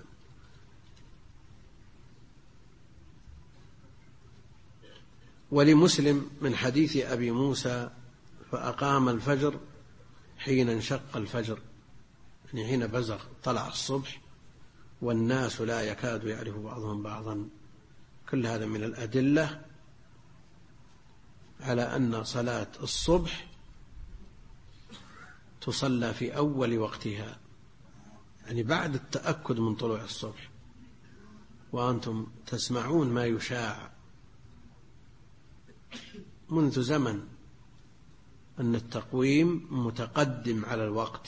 ولمسلم من حديث أبي موسى: فأقام الفجر حين انشق الفجر، يعني حين بزغ طلع الصبح والناس لا يكاد يعرف بعضهم بعضا. كل هذا من الأدلة على أن صلاة الصبح تصلى في أول وقتها، يعني بعد التأكد من طلوع الصبح، وأنتم تسمعون ما يشاع منذ زمن أن التقويم متقدم على الوقت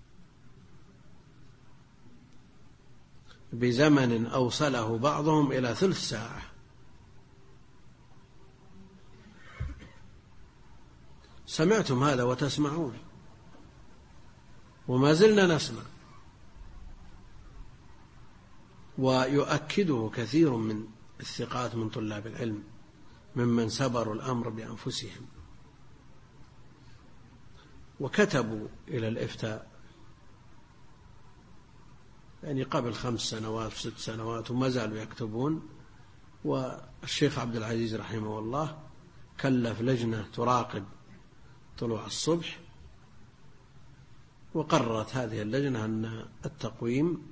بزمن أوصله بعضهم إلى 3 ساعة. سمعتم هذا وتسمعون، وما زلنا نسمع، ويؤكده كثير من الثقات من طلاب العلم ممن سبروا الأمر بأنفسهم وكتبوا إلى الإفتاء، يعني قبل 5 سنوات 6 سنوات وما زالوا يكتبون. والشيخ عبد العزيز رحمه الله كلف لجنة تراقب طلوع الصبح، وقررت هذه اللجنة أن التقويم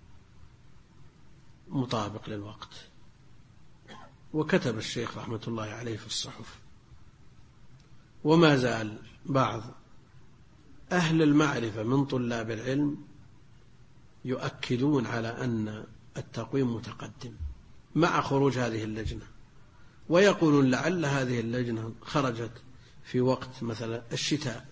مطابق للوقت، وكتب الشيخ رحمة الله عليه في الصحف. وما زال بعض أهل المعرفة من طلاب العلم يؤكدون على أن التقويم متقدم مع خروج هذه اللجنة، ويقولون لعل هذه اللجنة خرجت في وقت مثلا الشتاء.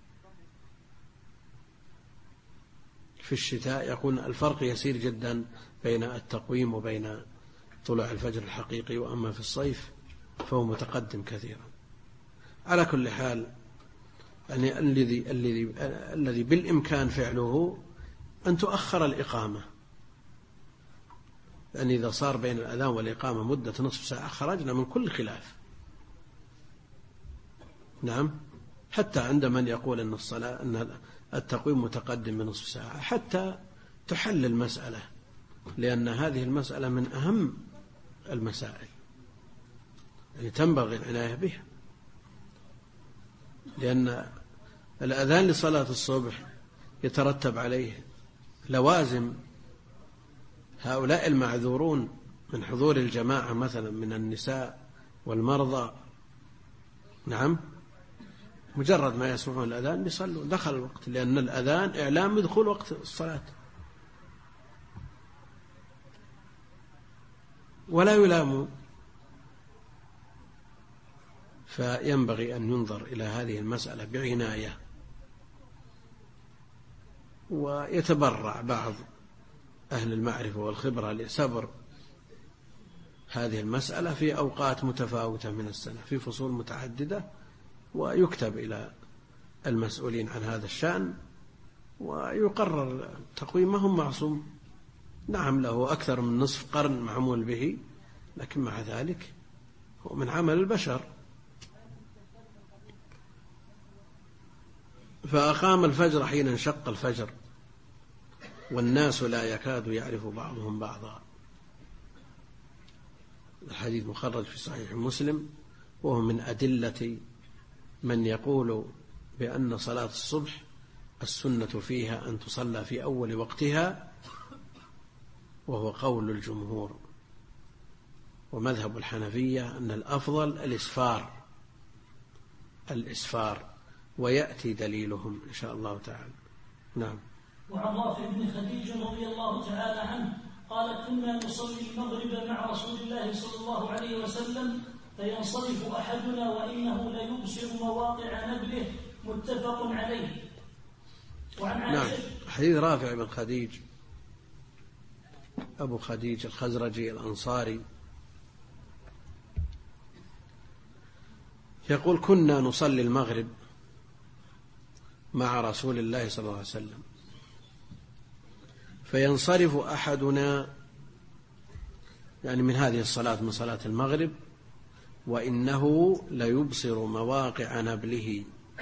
في الشتاء يكون الفرق يسير جدا بين التقويم وبين طلوع الفجر الحقيقي، وأما في الصيف فهو متقدم كثيرا. على كل حال يعني الذي بالإمكان فعله أن تؤخر الإقامة، لأن إذا صار بين الأذان والإقامة مدة نصف ساعة خرجنا من كل خلاف. نعم، حتى عند من يقول أن الصلاة أن التقويم متقدم بنصف ساعة حتى تحل المسألة، لأن هذه المسألة من أهم المسائل يعني تنبغي العناية بها، لأن الأذان لصلاة الصبح يترتب عليه لوازم. هؤلاء المعذورون من حضور الجماعة مثلا من النساء والمرضى، نعم، مجرد ما يسمعون الأذان يصلوا، دخل الوقت، لأن الأذان إعلام بدخول وقت الصلاة. ولا يلام، فينبغي أن ينظر إلى هذه المسألة بعناية، ويتبرع بعض أهل المعرفة والخبرة لصبر هذه المسألة في أوقات متفاوتة من السنة في فصول متعددة، ويكتب إلى المسؤولين عن هذا الشأن ويقرر تقويمهم معصوم. نعم، له أكثر من نصف قرن معمول به، لكن مع ذلك هو من عمل البشر. فأقام الفجر حين انشق الفجر والناس لا يكاد يعرف بعضهم بعضا. الحديث مخرج في صحيح مسلم، وهو من أدلة من يقول بأن صلاة الصبح السنة فيها أن تصلى في أول وقتها، وهو قول الجمهور. ومذهب الحنفية أن الأفضل الإسفار، ويأتي دليلهم إن شاء الله تعالى. نعم. وعن رافع بن خديج رضي الله تعالى عنه قال: كنا نصلي المغرب مع رسول الله صلى الله عليه وسلم فينصرف أحدنا وإنه ليبصر مواقع نبله، متفق عليه. وعن عائشة. نعم، حديث رافع بن خديج أبو خديج الخزرجي الأنصاري يقول: كنا نصلي المغرب مع رسول الله صلى الله عليه وسلم فينصرف أحدنا، يعني من هذه الصلاة، من صلاة المغرب، وإنه ليبصر مواقع نبله.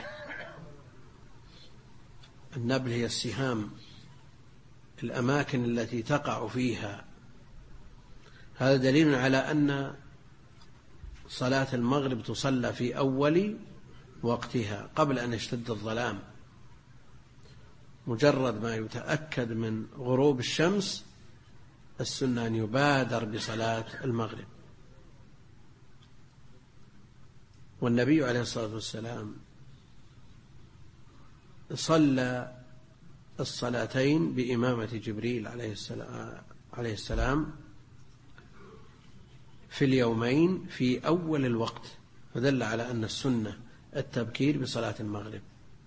النبل هي السهام، الأماكن التي تقع فيها. هذا دليل على أن صلاة المغرب تصلى في أول وقتها قبل أن يشتد الظلام. مجرد ما يتأكد من غروب الشمس السنة أن يبادر بصلاة المغرب. والنبي عليه الصلاة والسلام صلى الصلاتين بإمامة جبريل عليه السلام في اليومين في أول الوقت، فدل على أن السنة التبكير بصلاة المغرب.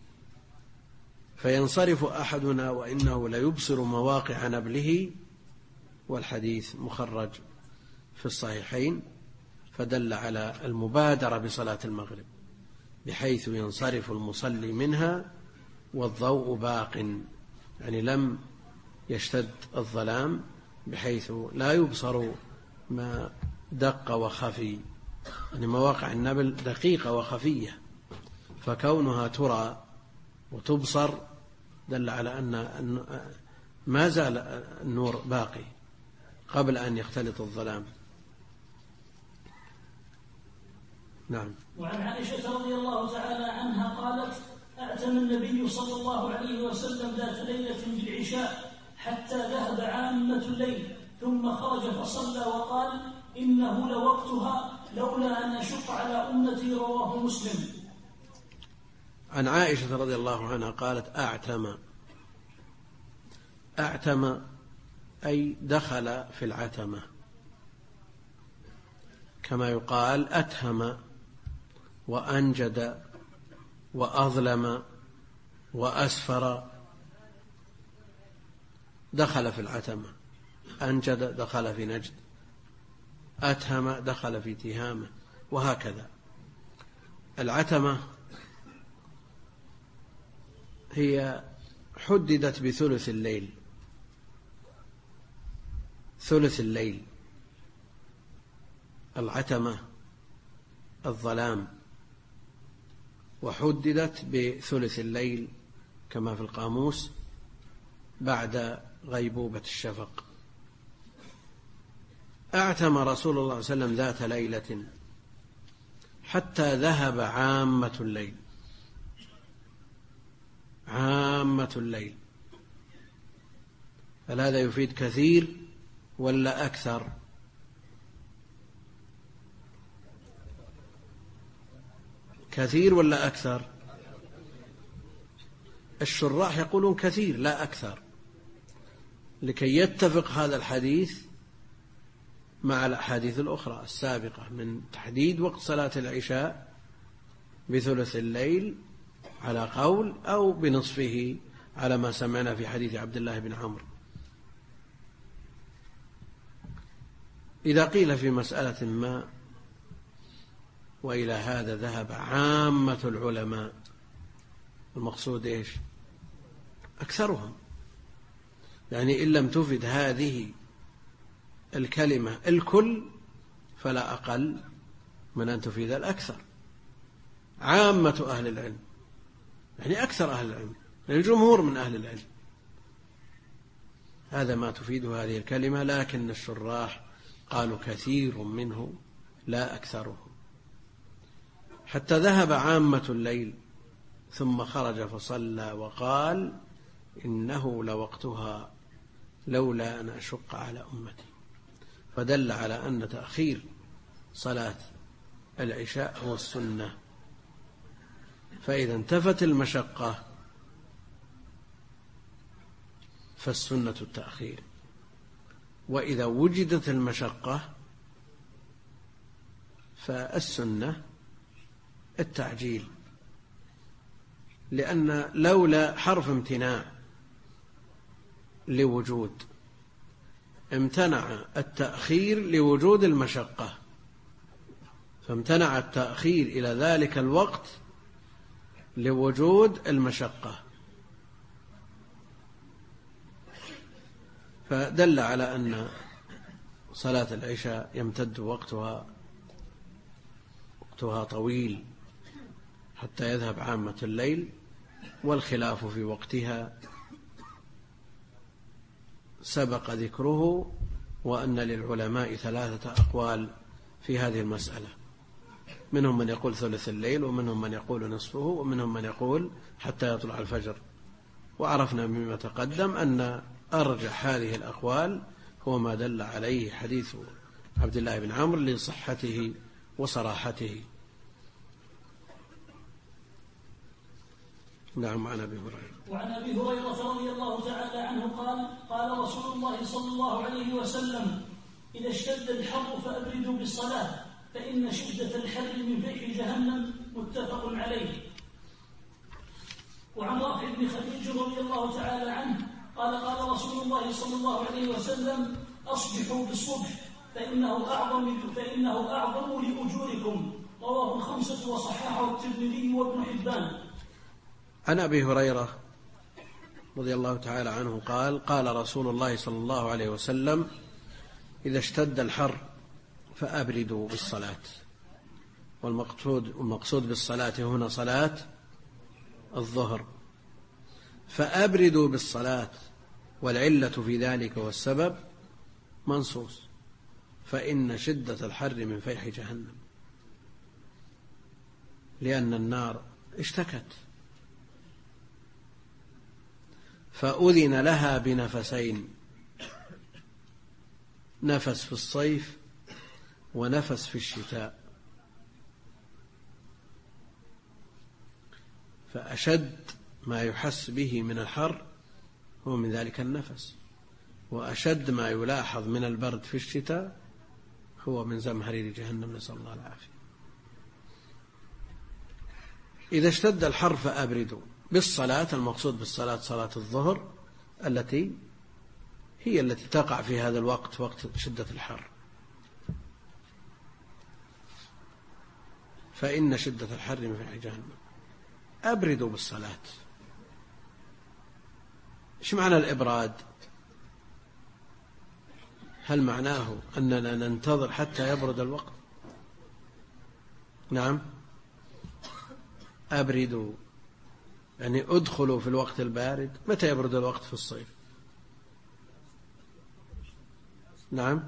فينصرف أحدنا وإنه ليبصر مواقع نبله، والحديث مخرج في الصحيحين، فدل على المبادرة بصلاة المغرب بحيث ينصرف المصلي منها والضوء باق، يعني لم يشتد الظلام بحيث لا يبصر ما دق وخفي. يعني مواقع النبل دقيقة وخفية، فكونها ترى وتبصر دل على أن ما زال النور باقي قبل أن يختلط الظلام. نعم. وعن عائشة رضي الله تعالى عنها قالت: أعتم النبي صلى الله عليه وسلم ذات ليلة بالعشاء حتى ذهب عامة الليل، ثم خرج فصلى وقال: إنه لوقتها لولا أن أشق على أمتي. رواه مسلم. عن عائشة رضي الله عنها قالت: أعتم أي دخل في العتمة، كما يقال أتهم وأنجد وأظلم وأسفر، دخل في العتمة. أنجد دخل في نجد، أتهم دخل في تهامة، وهكذا. العتمة هي حددت بثلث الليل، ثلث الليل. العتمة الظلام، وحددت بثلث الليل كما في القاموس بعد غيبوبة الشفق. أعتم رسول الله صلى الله عليه وسلم ذات ليلة حتى ذهب عامة الليل. عامة الليل، هل هذا يفيد كثير ولا أكثر؟ كثير ولا أكثر؟ الشراح يقولون كثير لا أكثر، لكي يتفق هذا الحديث مع الأحاديث الأخرى السابقة من تحديد وقت صلاة العشاء بثلث الليل على قول، أو بنصفه على ما سمعنا في حديث عبد الله بن عمرو. إذا قيل في مسألة ما وإلى هذا ذهب عامة العلماء، المقصود إيش؟ أكثرهم، يعني إن لم تفد هذه الكلمة الكل فلا أقل من أن تفيد الأكثر. عامة أهل العلم يعني أكثر أهل العلم، يعني الجمهور من أهل العلم، هذا ما تفيده هذه الكلمة. لكن الشراح قالوا كثير منه لا أكثره. حتى ذهب عامة الليل ثم خرج فصلى وقال: إنه لوقتها لولا أن أشق على أمتي. فدل على أن تأخير صلاة العشاء هو السنة. فإذا انتفت المشقة فالسنة التأخير، وإذا وجدت المشقة فالسنة التعجيل، لأن لولا حرف امتناع لوجود، امتنع التأخير لوجود المشقة، فامتنع التأخير إلى ذلك الوقت لوجود المشقة، فدل على أن صلاة العشاء يمتد وقتها طويل حتى يذهب عامة الليل. والخلاف في وقتها سبق ذكره، وأن للعلماء 3 أقوال في هذه المسألة، منهم من يقول ثلث الليل، ومنهم من يقول نصفه، ومنهم من يقول حتى يطلع الفجر. وعرفنا مما تقدم أن أرجح هذه الأقوال هو ما دل عليه حديث عبد الله بن عمرو لصحته وصراحته. نعم. عن أبي هريرة. وعن أبي هريرة رضي الله تعالى عنه قال: قال رسول الله صلى الله عليه وسلم: إذا اشتد الحر فأبردوا بالصلاة فإن شدة الحر من فيح جهنم. متفق عليه. وعن رافع بن خديج رضي الله تعالى عنه قال: قال رسول الله صلى الله عليه وسلم: أصبحوا بالصبح فإنه أعظم لأجوركم. رواه 5 وصححه الترمذي وابن حبان. عن أبي هريرة رضي الله تعالى عنه قال: قال رسول الله صلى الله عليه وسلم: إذا اشتد الحر فأبردوا بالصلاة. والمقصود بالصلاة هنا صلاة الظهر. فأبردوا بالصلاة، والعلة في ذلك والسبب منصوص: فإن شدة الحر من فيح جهنم. لأن النار اشتكت، فأذن لها بنفسين، نفس في الصيف ونفس في الشتاء، فأشد ما يحس به من الحر هو من ذلك النفس، وأشد ما يلاحظ من البرد في الشتاء هو من زمهرير جهنم، نسأل الله العافية. إذا اشتد الحر فأبردوا بالصلاة، المقصود بالصلاة صلاة الظهر التي هي التي تقع في هذا الوقت، وقت شدة الحر، فإن شدة الحر من فيح جهنم. أبردوا بالصلاة. إيش معنى الإبراد؟ هل معناه أننا ننتظر حتى يبرد الوقت؟ نعم، أبردوا يعني أدخلوا في الوقت البارد. متى يبرد الوقت في الصيف؟ نعم،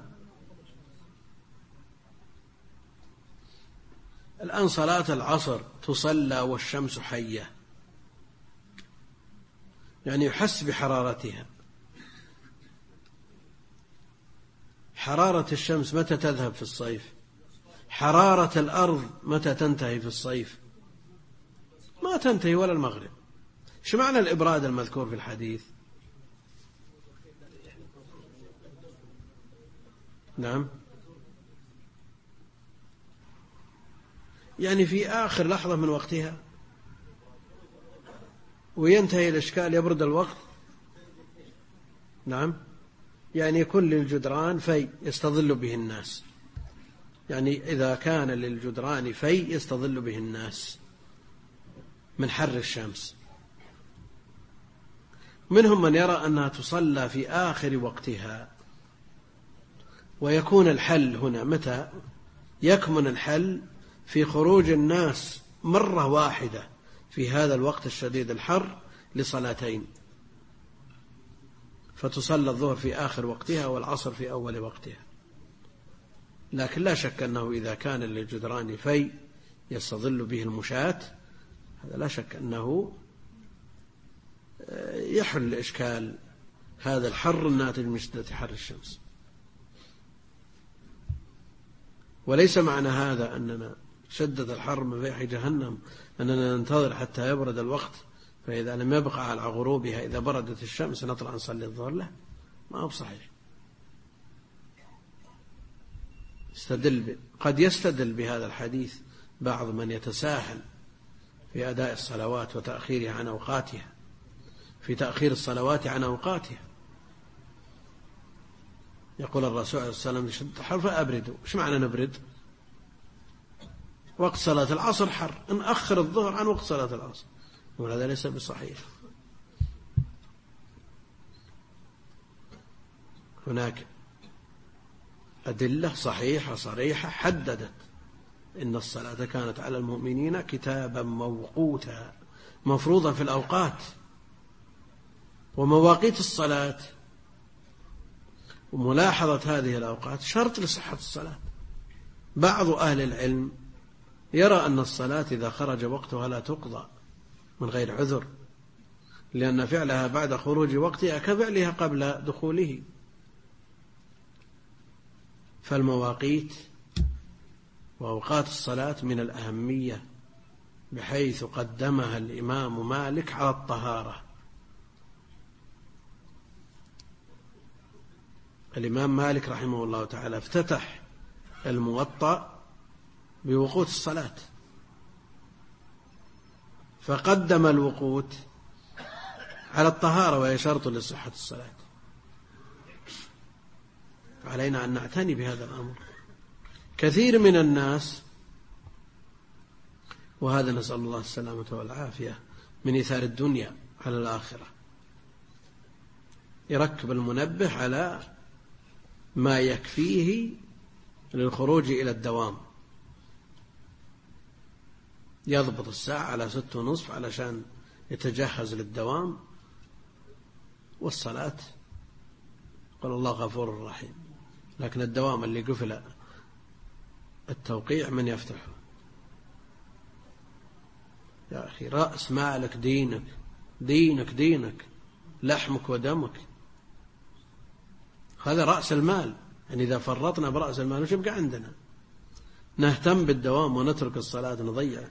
الآن صلاة العصر تصلى والشمس حية، يعني يحس بحرارتها. حرارة الشمس متى تذهب في الصيف؟ حرارة الأرض متى تنتهي في الصيف؟ ما تنتهي ولا المغرب. شو معنى الإبراد المذكور في الحديث؟ نعم، يعني في آخر لحظة من وقتها وينتهي الإشكال، يبرد الوقت. نعم، يعني يكون للجدران في يستظل به الناس، يعني إذا كان للجدران في يستظل به الناس من حر الشمس. منهم من يرى أنها تصلى في آخر وقتها، ويكون الحل هنا متى؟ يكمن الحل في خروج الناس مرة واحدة في هذا الوقت الشديد الحر لصلاتين، فتصلى الظهر في آخر وقتها والعصر في أول وقتها. لكن لا شك أنه إذا كان للجدران في يستظل به المشاة، هذا لا شك أنه يحل الإشكال هذا الحر الناتج من شدة حر الشمس. وليس معنى هذا أننا شدة الحر من فيح جهنم أننا ننتظر حتى يبرد الوقت، فإذا لم يبقى على غروبها إذا بردت الشمس نطلع نصلي الظهر. لا، ما هو صحيح. قد يستدل بهذا الحديث بعض من يتساهل في أداء الصلوات وتأخيرها عن أوقاتها، في تأخير الصلوات عن أوقاتها. يقول الرسول عليه الصلاة والسلام لشدة الحر فأبردوا. إيش معنى نبرد؟ وقت صلاة العصر حر، نأخر الظهر عن وقت صلاة العصر، وهذا ليس بصحيح. هناك أدلة صحيحة صريحة حددت إن الصلاة كانت على المؤمنين كتابا موقوتا، مفروضا في الأوقات. ومواقيت الصلاة وملاحظة هذه الأوقات شرط لصحة الصلاة. بعض أهل العلم يرى أن الصلاة إذا خرج وقتها لا تقضى من غير عذر، لأن فعلها بعد خروج وقتها كفعلها قبل دخوله. فالمواقيت وأوقات الصلاة من الأهمية، بحيث قدمها الإمام مالك على الطهارة. الإمام مالك رحمه الله تعالى افتتح الموطأ بوقوت الصلاة، فقدم الوقوت على الطهارة وهي شرط لصحة الصلاة. علينا أن نعتني بهذا الأمر. كثير من الناس، وهذا نسأل الله السلامة والعافية، من إثار الدنيا على الآخرة، يركب المنبه على ما يكفيه للخروج إلى الدوام، يضبط الساعة على 6:30 علشان يتجهز للدوام، والصلاة قال الله غفور رحيم. لكن الدوام اللي قفل التوقيع من يفتحه؟ يا أخي رأس مالك دينك، دينك دينك، لحمك ودمك، هذا رأس المال. يعني إذا فرطنا برأس المال وش يبقى عندنا؟ نهتم بالدوام ونترك الصلاة نضيع.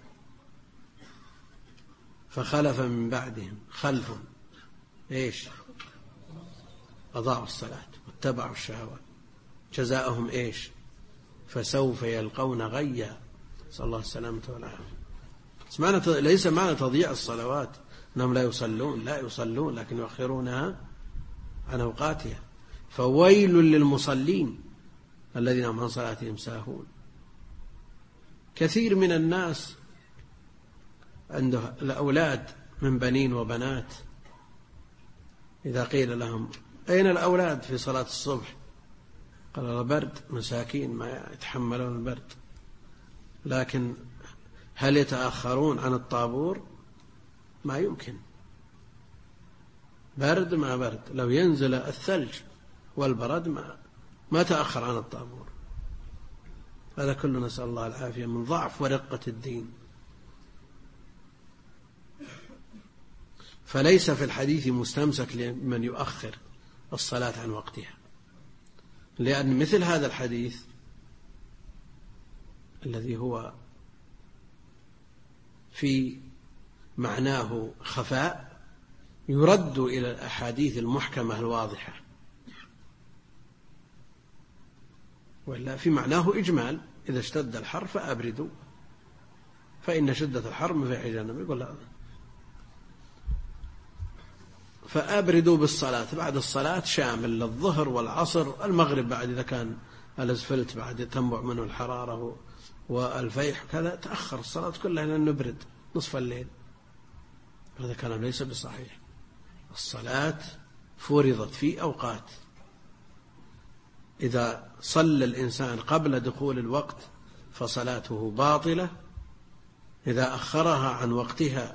فخلف من بعدهم خلف إيش؟ أضاعوا الصلاة واتبعوا الشهوات جزاؤهم إيش؟ فسوف يلقون غيا. صلى الله السلامة والعافية. ليس معنى تضييع الصلوات أنهم لا يصلون، لا يصلون لكن يؤخرونها عن أوقاتها. فويل للمصلين الذين هم عن صلاتهم ساهون. كثير من الناس عنده الأولاد من بنين وبنات، إذا قيل لهم أين الأولاد في صلاة الصبح؟ قال البرد، مساكين ما يتحملون البرد. لكن هل يتأخرون عن الطابور؟ ما يمكن، برد ما برد، لو ينزل الثلج والبرد ما تأخر عن الطابور. هذا كله نسأل الله العافية من ضعف ورقة الدين. فليس في الحديث مستمسك لمن يؤخر الصلاة عن وقتها، لأن مثل هذا الحديث الذي هو في معناه خفاء يرد إلى الأحاديث المحكمة الواضحة، وإلا في معناه إجمال: إذا اشتد الحر فأبردوا فإن شدة الحر مفيح جهنم. يقول لا، فأبردوا بالصلاة بعد الصلاة شامل للظهر والعصر، المغرب بعد إذا كان الأسفلت بعد تنبع منه الحرارة والفيح كذا تأخر الصلاة كلها لأن نبرد نصف الليل. هذا كلام ليس بصحيح. الصلاة فرضت في أوقات، إذا صلى الإنسان قبل دخول الوقت فصلاته باطلة، إذا أخرها عن وقتها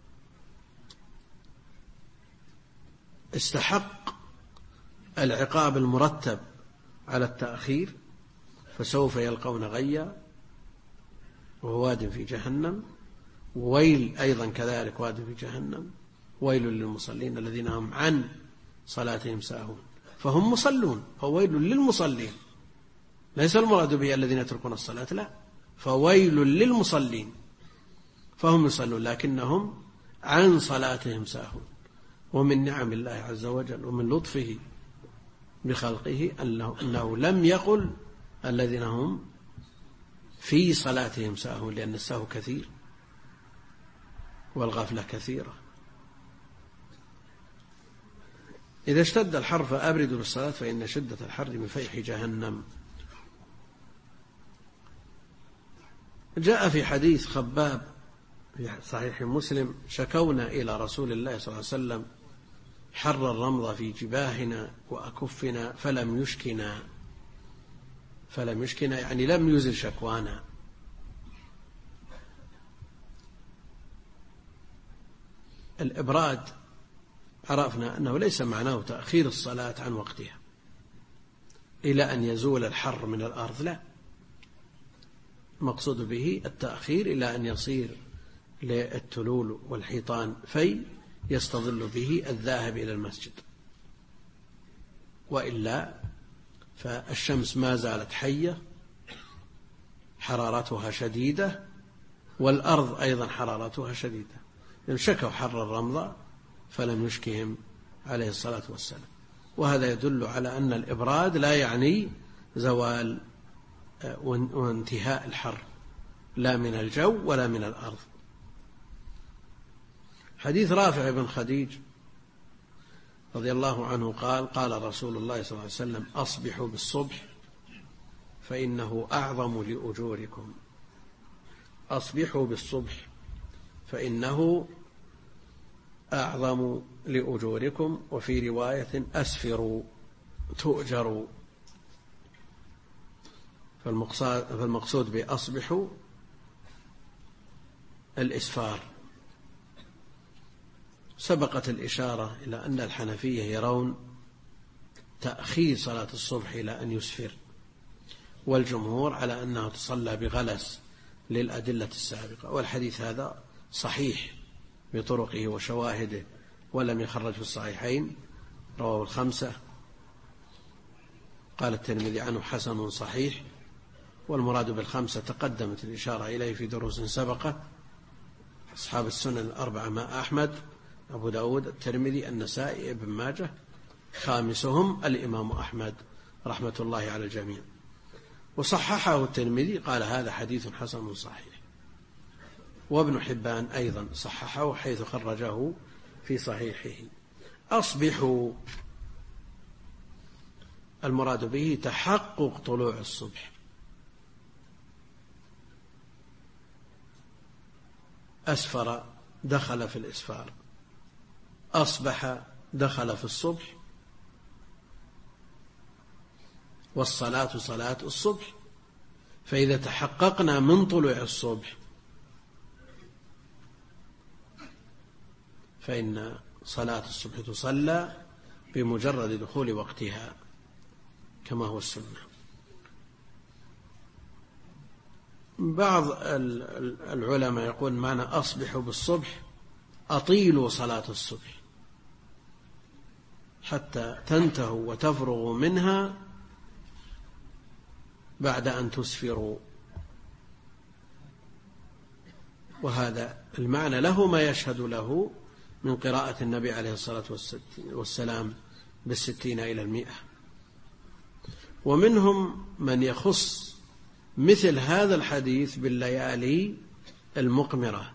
استحق العقاب المرتب على التأخير، فسوف يلقون غيا وهو واد في جهنم، وويل أيضا كذلك واد في جهنم. ويل للمصلين الذين هم عن صلاتهم ساهون. فهم مصلون، فويل للمصلين، ليس المراد به الذين يتركون الصلاة، لا، فويل للمصلين، فهم يصلون لكنهم عن صلاتهم ساهون. ومن نعم الله عز وجل ومن لطفه بخلقه أنه لم يقل الذين هم في صلاتهم ساهون، لأن السهو كثير والغفلة كثيرة. إذا اشتد الحر فأبردوا بالصلاة فإن شدة الحر من فيح جهنم. جاء في حديث خباب في صحيح مسلم: شكونا إلى رسول الله صلى الله عليه وسلم حر الرمض في جباهنا وأكفنا فلم يشكنا يعني لم يزل شكوانا. الإبراد عرفنا أنه ليس معناه تأخير الصلاة عن وقتها إلى أن يزول الحر من الأرض، لا، مقصود به التأخير إلى أن يصير للتلول والحيطان في يستظل به الذاهب إلى المسجد، وإلا فالشمس ما زالت حية حرارتها شديدة، والأرض أيضا حرارتها شديدة. شكوا حر الرمضة فلم يشكهم عليه الصلاة والسلام. وهذا يدل على أن الإبراد لا يعني زوال وانتهاء الحر، لا من الجو ولا من الأرض. حديث رافع بن خديج رضي الله عنه قال: قال رسول الله صلى الله عليه وسلم: أصبحوا بالصبح فإنه أعظم لأجوركم. أصبحوا بالصبح فإنه أعظم لأجوركم. وفي رواية: أسفروا تؤجروا. فالمقصود بأصبحوا الإسفار. سبقت الإشارة إلى أن الحنفية يرون تأخير صلاة الصبح إلى أن يسفر، والجمهور على أنه تصلى بغلس للأدلة السابقة. والحديث هذا صحيح بطرقه وشواهده ولم يخرج في الصحيحين، رواه الخمسة. قال الترمذي عنه حسن صحيح، والمراد بالخمسة تقدمت الإشارة إليه في دروس سبقة، أصحاب السنن الأربعة مع أحمد، أبو داود، الترمذي، النسائي، ابن ماجه، خامسهم الإمام أحمد رحمة الله على الجميع. وصححه الترمذي قال هذا حديث حسن صحيح. وابن حبان أيضا صححه حيث خرجه في صحيحه. أصبحوا المراد به تحقق طلوع الصبح. أسفر دخل في الإسفار، أصبح دخل في الصبح، والصلاة صلاة الصبح. فإذا تحققنا من طلوع الصبح فإن صلاة الصبح تصلى بمجرد دخول وقتها كما هو السنة. بعض العلماء يقول معنى أصبحوا بالصبح أطيلوا صلاة الصبح حتى تنتهوا وتفرغوا منها بعد أن تسفروا. وهذا المعنى له ما يشهد له من قراءة النبي عليه الصلاة والسلام 60 إلى 100. ومنهم من يخص مثل هذا الحديث بالليالي المقمرة.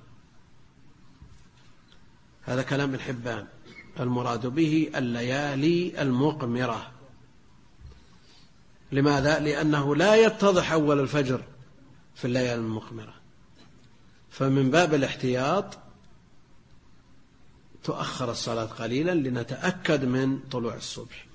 هذا كلام ابن حبان، المراد به الليالي المقمرة. لماذا؟ لأنه لا يتضح أول الفجر في الليالي المقمرة، فمن باب الاحتياط تؤخر الصلاة قليلا لنتأكد من طلوع الصبح.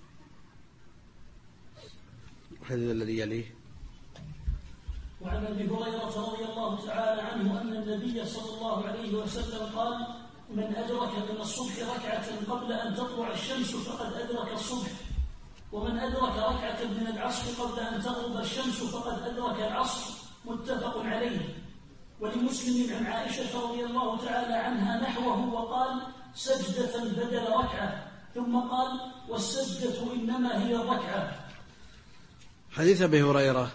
هذا الذي يليه. وعن ابي هريره رضي الله تعالى عنه ان النبي صلى الله عليه وسلم قال: من ادرك من الصبح ركعه قبل ان تطلع الشمس فقد ادرك الصبح، ومن ادرك ركعه من العصر قبل ان تغرب الشمس فقد ادرك العصر. متفق عليه. ولمسلم عن عائشه رضي الله تعالى عنها نحوه وقال: سجده بدل ركعه، ثم قال: والسجده انما هي الركعه. حديث ابي هريره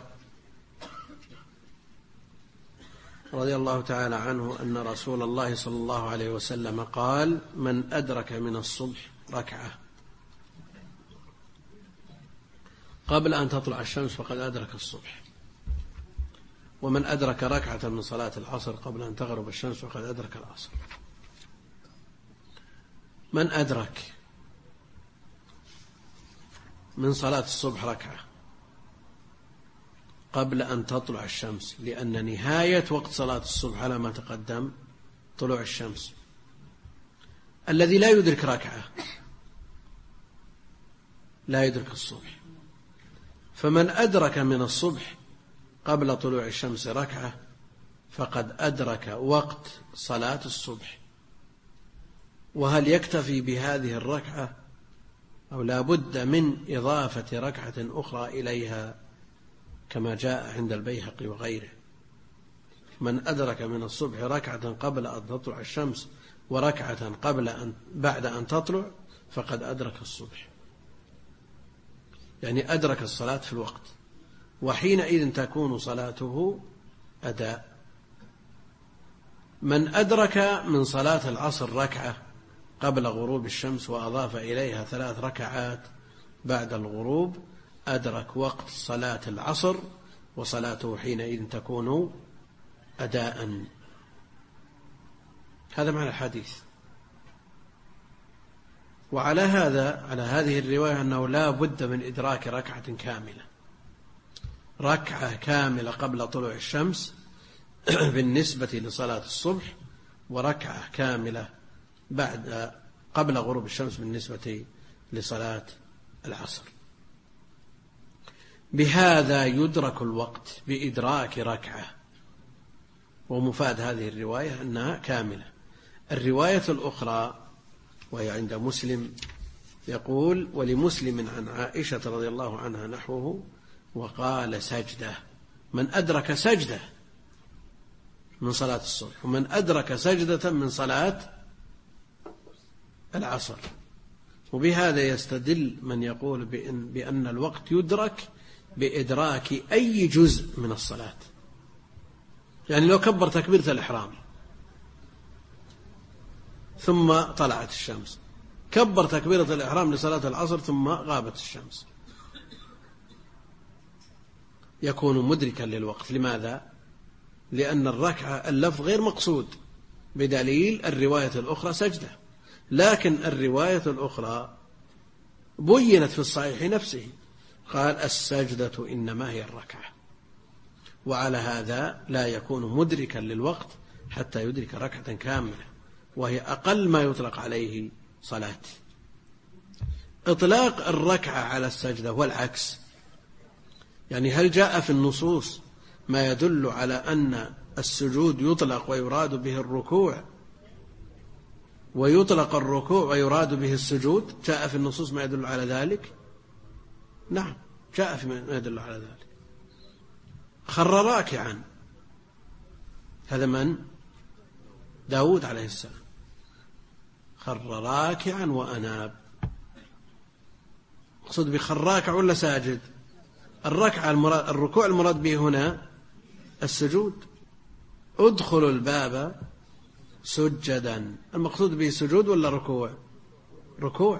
رضي الله تعالى عنه أن رسول الله صلى الله عليه وسلم قال: من أدرك من الصبح ركعة قبل أن تطلع الشمس فقد أدرك الصبح، ومن أدرك ركعة من صلاة العصر قبل أن تغرب الشمس فقد أدرك العصر. من أدرك من صلاة الصبح ركعة قبل أن تطلع الشمس، لأن نهاية وقت صلاة الصبح على ما تقدم طلوع الشمس. الذي لا يدرك ركعة لا يدرك الصبح. فمن أدرك من الصبح قبل طلوع الشمس ركعة فقد أدرك وقت صلاة الصبح. وهل يكتفي بهذه الركعة أو لا بد من إضافة ركعة أخرى إليها كما جاء عند البيهقي وغيره؟ من أدرك من الصبح ركعة قبل أن تطلع الشمس وركعة بعد أن تطلع فقد أدرك الصبح، يعني أدرك الصلاة في الوقت، وحينئذ تكون صلاته أداء. من أدرك من صلاة العصر ركعة قبل غروب الشمس وأضاف إليها 3 ركعات بعد الغروب أدرك وقت صلاة العصر، وصلاته حينئذ تكون أداء. هذا معنى الحديث. وعلى هذه الرواية أنه لا بد من إدراك ركعة كاملة، ركعة كاملة قبل طلوع الشمس بالنسبة لصلاة الصبح، وركعة كاملة قبل غروب الشمس بالنسبة لصلاة العصر. بهذا يدرك الوقت بإدراك ركعة. ومفاد هذه الرواية أنها كاملة. الرواية الأخرى وهي عند مسلم يقول: ولمسلم عن عائشة رضي الله عنها نحوه وقال: سجدة. من أدرك سجدة من صلاة الصبح، ومن أدرك سجدة من صلاة العصر. وبهذا يستدل من يقول بأن الوقت يدرك بإدراك أي جزء من الصلاة. يعني لو كبر تكبيرة الإحرام ثم طلعت الشمس، كبر تكبيرة الإحرام لصلاة العصر ثم غابت الشمس، يكون مدركا للوقت. لماذا؟ لأن الركعة اللفظ غير مقصود، بدليل الرواية الأخرى سجدة، لكن الرواية الأخرى بينت في الصحيح نفسه، قال السجدة إنما هي الركعة. وعلى هذا لا يكون مدركا للوقت حتى يدرك ركعة كاملة، وهي أقل ما يطلق عليه صلاة. إطلاق الركعة على السجدة والعكس، يعني هل جاء في النصوص ما يدل على أن السجود يطلق ويراد به الركوع، ويطلق الركوع ويراد به السجود؟ جاء في النصوص ما يدل على ذلك؟ نعم، جاء في ما يدل على ذلك. خر راكعا، هذا من؟ داود عليه السلام، خر راكعا وأناب. اقصد بخر راكع ولا ساجد؟ الركعة الركوع المراد به هنا السجود. ادخلوا الباب سجدا، المقصود به سجود ولا ركوع؟ ركوع.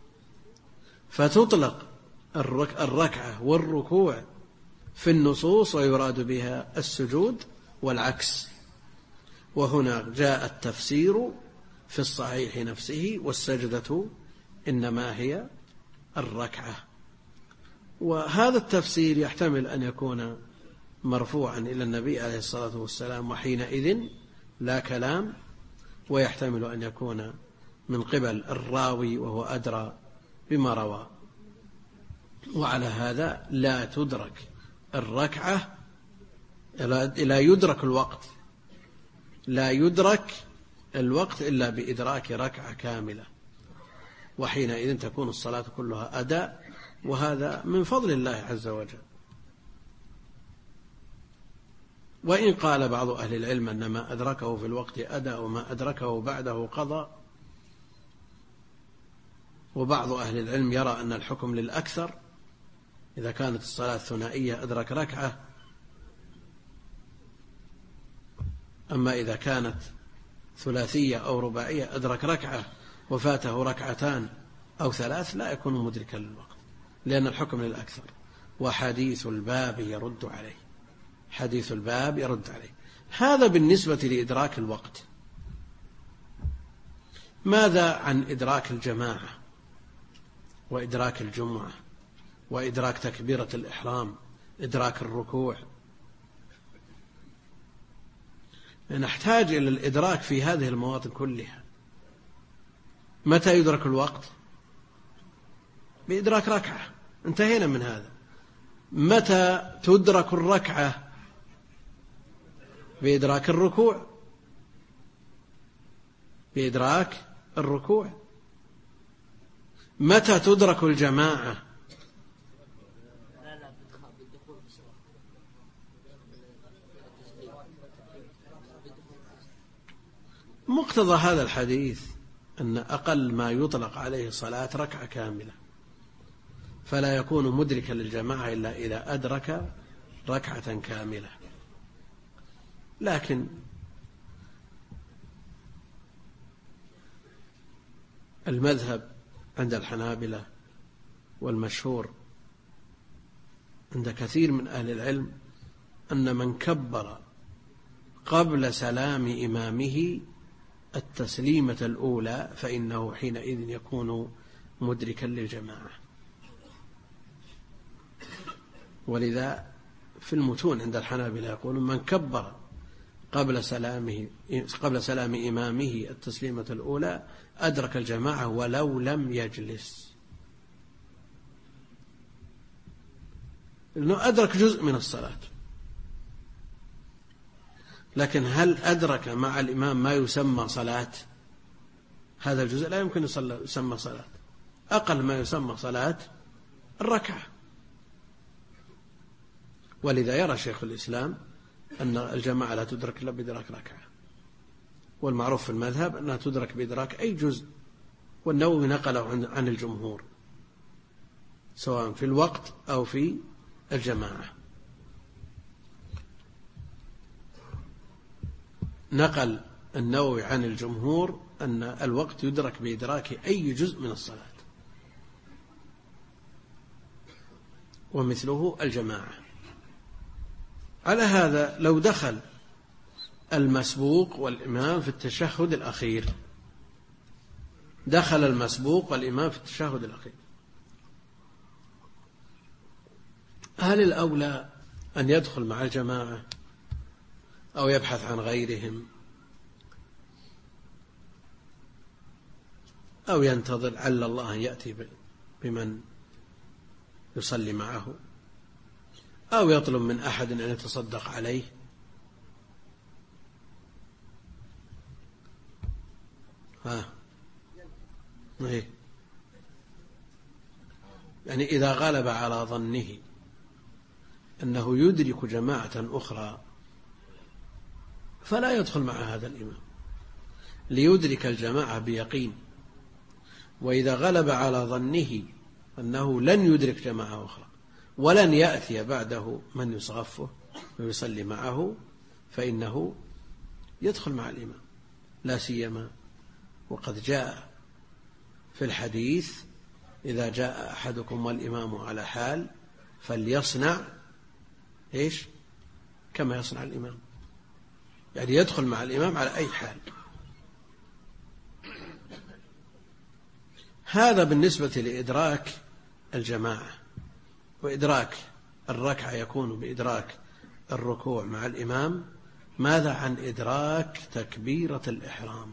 فتطلق الركعة والركوع في النصوص ويراد بها السجود والعكس. وهنا جاء التفسير في الصحيح نفسه، والسجدة إنما هي الركعة. وهذا التفسير يحتمل أن يكون مرفوعا إلى النبي عليه الصلاة والسلام، وحينئذ لا كلام، ويحتمل أن يكون من قبل الراوي وهو أدرى بما روى. وعلى هذا لا تدرك الركعة، لا يدرك الوقت، لا يدرك الوقت إلا بإدراك ركعة كاملة، وحينئذ تكون الصلاة كلها أداء، وهذا من فضل الله عز وجل. وإن قال بعض أهل العلم أن ما أدركه في الوقت أداء وما أدركه بعده قضاء، وبعض أهل العلم يرى أن الحكم للأكثر، إذا كانت الصلاة ثنائية أدرك ركعة، أما إذا كانت ثلاثية أو رباعية أدرك ركعة وفاته ركعتان أو ثلاث لا يكون مدركا للوقت، لأن الحكم للأكثر. وحديث الباب يرد عليه، حديث الباب يرد عليه. هذا بالنسبة لإدراك الوقت. ماذا عن إدراك الجماعة وإدراك الجمعة وإدراك تكبيرة الإحرام، إدراك الركوع؟ نحتاج إلى الإدراك في هذه المواطن كلها. متى يدرك الوقت؟ بإدراك ركعة، انتهينا من هذا. متى تدرك الركعة؟ بإدراك الركوع، بإدراك الركوع. متى تدرك الجماعة؟ مقتضى هذا الحديث أن أقل ما يطلق عليه صلاة ركعة كاملة، فلا يكون مدركا للجماعة إلا إذا أدرك ركعة كاملة. لكن المذهب عند الحنابلة والمشهور عند كثير من أهل العلم أن من كبر قبل سلام إمامه التسليمة الأولى فإنه حينئذ يكون مدركا للجماعة. ولذا في المتون عند الحنابلة يقولون من كبر قبل سلام إمامه التسليمة الأولى أدرك الجماعة ولو لم يجلس، لأنه أدرك جزء من الصلاة. لكن هل أدرك مع الإمام ما يسمى صلاة؟ هذا الجزء لا يمكن يسمى صلاة. أقل ما يسمى صلاة الركعة. ولذا يرى شيخ الإسلام أن الجماعة لا تدرك إلا بإدراك ركعة، والمعروف في المذهب أنها تدرك بإدراك أي جزء، والنووي نقله عن الجمهور سواء في الوقت أو في الجماعة. نقل النووي عن الجمهور أن الوقت يدرك بإدراك أي جزء من الصلاة، ومثله الجماعة. على هذا لو دخل المسبوق والإمام في التشهد الأخير، دخل المسبوق والإمام في التشهد الأخير، هل الأولى أن يدخل مع الجماعة أو يبحث عن غيرهم أو ينتظر عل الله أن يأتي بمن يصلي معه أو يطلب من أحد أن يتصدق عليه؟ يعني إذا غلب على ظنه أنه يدرك جماعة أخرى فلا يدخل مع هذا الإمام ليدرك الجماعة بيقين. وإذا غلب على ظنه أنه لن يدرك جماعة أخرى ولن يأتي بعده من يصغفه ويصلي معه فإنه يدخل مع الإمام، لا سيما وقد جاء في الحديث: إذا جاء أحدكم والإمام على حال فليصنع كما يصنع الإمام، يعني يدخل مع الإمام على أي حال. هذا بالنسبة لإدراك الجماعة. وإدراك الركعة يكون بإدراك الركوع مع الإمام. ماذا عن إدراك تكبيرة الإحرام؟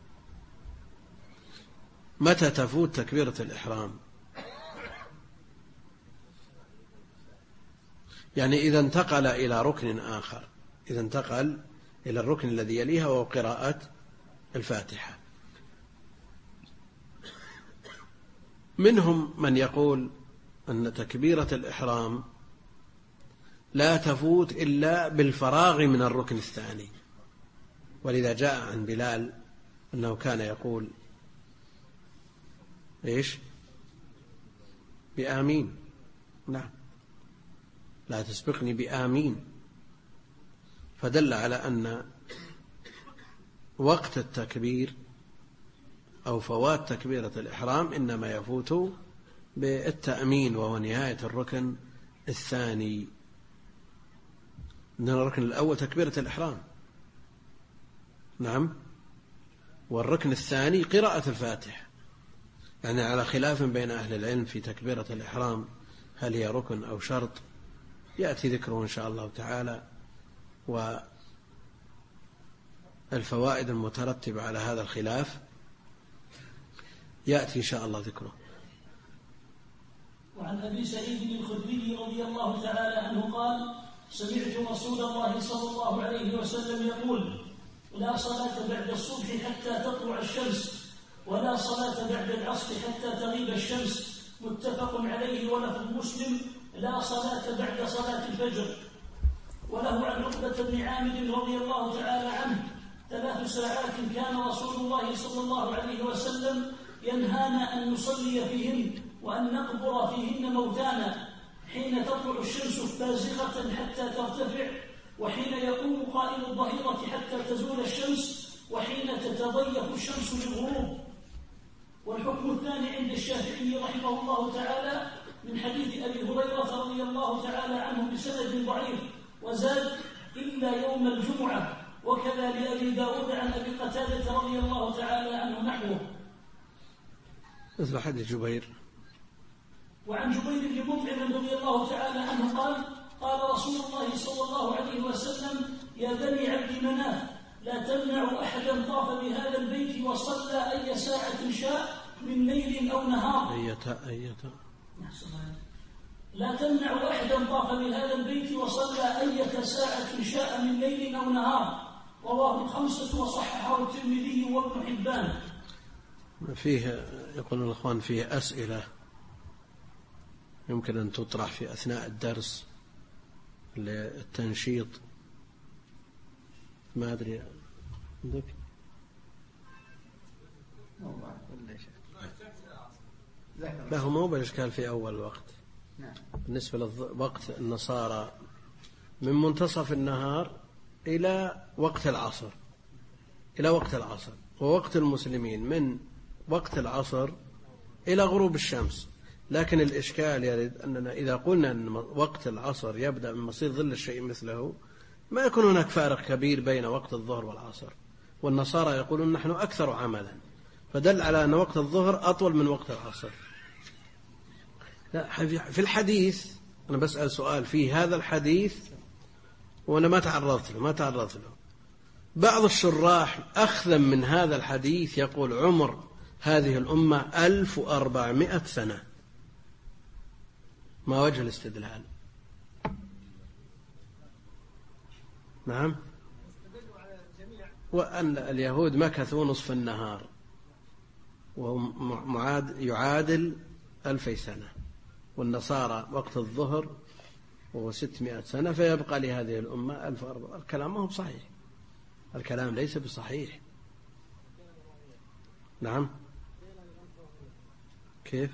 متى تفوت تكبيرة الإحرام؟ يعني إذا انتقل إلى ركن آخر، إذا انتقل إلى الركن الذي يليها وهو قراءة الفاتحة. منهم من يقول أن تكبيرة الإحرام لا تفوت إلا بالفراغ من الركن الثاني، ولذا جاء عن بلال أنه كان يقول بآمين، نعم، لا تسبقني بآمين، فدل على أن وقت التكبير أو فوات تكبيرة الإحرام إنما يفوت بالتأمين، وهو نهاية الركن الثاني. إن الركن الأول تكبيرة الإحرام، نعم، والركن الثاني قراءة الفاتحة. يعني على خلاف بين أهل العلم في تكبيرة الإحرام، هل هي ركن أو شرط؟ يأتي ذكره إن شاء الله تعالى، والفوائد المترتبة على هذا الخلاف يأتي إن شاء الله ذكره. وعن أبي سعيد الخدري رضي الله تعالى عنه قال: سمعت رسول الله صلى الله عليه وسلم يقول: لا صلاة بعد الصبح حتى تطلع الشمس، ولا صلاة بعد العصر حتى تغيب الشمس. متفق عليه. ولفظ مسلم: لا صلاة بعد صلاة الفجر. وله عن عقبة بن عامر رضي الله تعالى عنه: 3 ساعات كان رسول الله صلى الله عليه وسلم ينهانا أن نصلي فيهن وأن نقبر فيهن موتانا، حين تطلع الشمس بازغة حتى ترتفع، وحين يقوم قائم الظهيرة حتى تزول الشمس، وحين تتضيق الشمس للغروب. والحكم الثاني عند الشافعي رحمه الله تعالى من حديث أبي هريرة رضي الله تعالى عنه بسند ضعيف، وزاد: إلا يوم الجمعة. وكذا لأبي داود عن أبي قتادة رضي الله تعالى عنه نحوه. مثل حديث جبير. وعن جبير بن مطعم رضي الله تعالى عنه قال: قال رسول الله صلى الله عليه وسلم: يا بني عبد مناف، لا تمنعوا أحدا طاف بهذا البيت وصلى أي ساعة شاء من ليل أو نهار. لا تمنعوا أحدا طاف بهذا البيت وصلى أي ساعة شاء من ليل أو نهار. رواه 5 وصححه الترمذي وابن حبان. فيه يقول الأخوان فيه أسئلة يمكن أن تطرح في أثناء الدرس للتنشيط ما أدري عندك لا، هو مو بالإشكال في أول وقت. بالنسبة لوقت النصارى من منتصف النهار إلى وقت العصر، ووقت المسلمين من وقت العصر إلى غروب الشمس. لكن الإشكال يرد أننا إذا قلنا أن وقت العصر يبدأ من مصير ظل الشيء مثله، ما يكون هناك فارق كبير بين وقت الظهر والعصر. والنصارى يقولون نحن أكثر عملا، فدل على أن وقت الظهر أطول من وقت العصر. لا، في الحديث أنا بسأل سؤال في هذا الحديث وأنا ما تعرضت له. بعض الشراح أخذا من هذا الحديث يقول عمر هذه الأمة 1400 سنة. ما وجه الاستدلال؟ نعم، وأن اليهود مكثوا نصف النهار وهم يعادل 2000 سنة، والنصارى وقت الظهر وهو 600 سنة، فيبقى لهذه الأمة 1400. الكلام ما هو صحيح، الكلام ليس بصحيح. نعم، كيف؟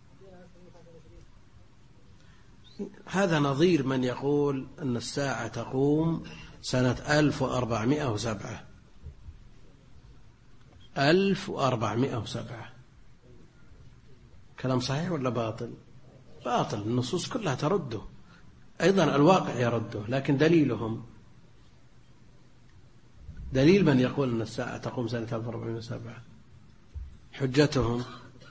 هذا نظير من يقول أن الساعة تقوم سنة 1407. 1407 كلام صحيح ولا باطل؟ باطل. النصوص كلها ترده، أيضا الواقع يرده، لكن دليل من يقول أن الساعة تقوم سنة 1407 حجتهم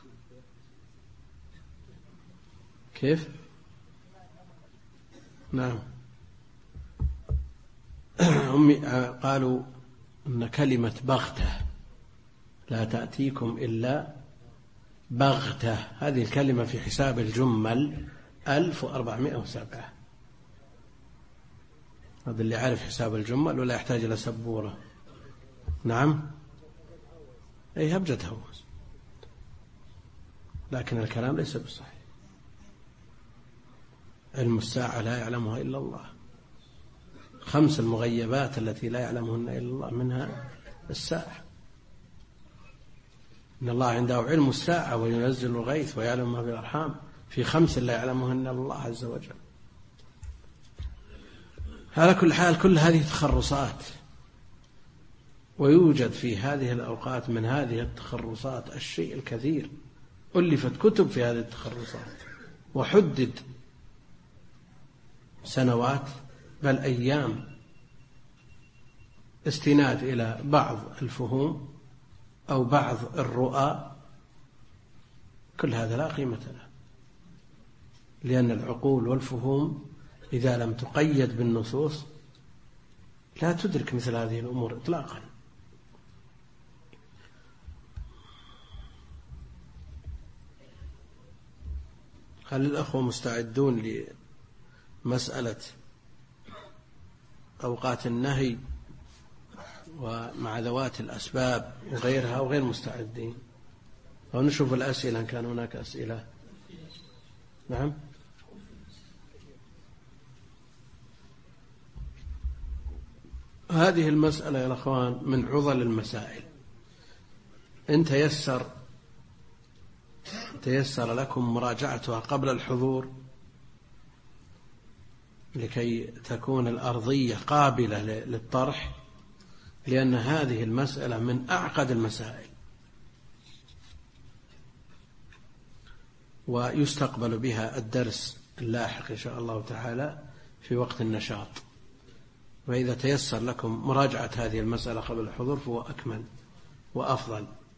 كيف؟ نعم، هم قالوا أن كلمة بغتة لا تأتيكم إلا بغتة، هذه الكلمة في حساب الجمل 1407. هذا اللي عارف حساب الجمل ولا يحتاج إلى سبورة. نعم، أي هبجة هوس، لكن الكلام ليس بالصحيح. علم الساعة لا يعلمها إلا الله. 5 المغيبات التي لا يعلمهن إلا الله منها الساعة. إن الله عنده علم الساعة وينزل الغيث ويعلم ما في الأرحام، في 5 لا يعلمهن إلا الله عز وجل. على كل حال كل هذه تخرصات، ويوجد في هذه الأوقات من هذه التخرصات الشيء الكثير. ألفت كتب في هذه التخرصات وحدد سنوات بل أيام استناد إلى بعض الفهوم أو بعض الرؤى. كل هذا لا قيمة له، لأن العقول والفهوم إذا لم تقيد بالنصوص لا تدرك مثل هذه الأمور إطلاقا. هل الأخوة مستعدون لمسألة أوقات النهي ومع ذوات الأسباب وغيرها، أو غير مستعدين؟ أو نشوف الأسئلة إن كان هناك أسئلة. نعم، هذه المسألة يا أخوان من عضل المسائل. إن تيسر لكم مراجعتها قبل الحضور لكي تكون الأرضية قابلة للطرح، لأن هذه المسألة من أعقد المسائل، ويستقبل بها الدرس اللاحق إن شاء الله تعالى في وقت النشاط. وإذا تيسر لكم مراجعة هذه المسألة قبل الحضور فهو أكمل وأفضل.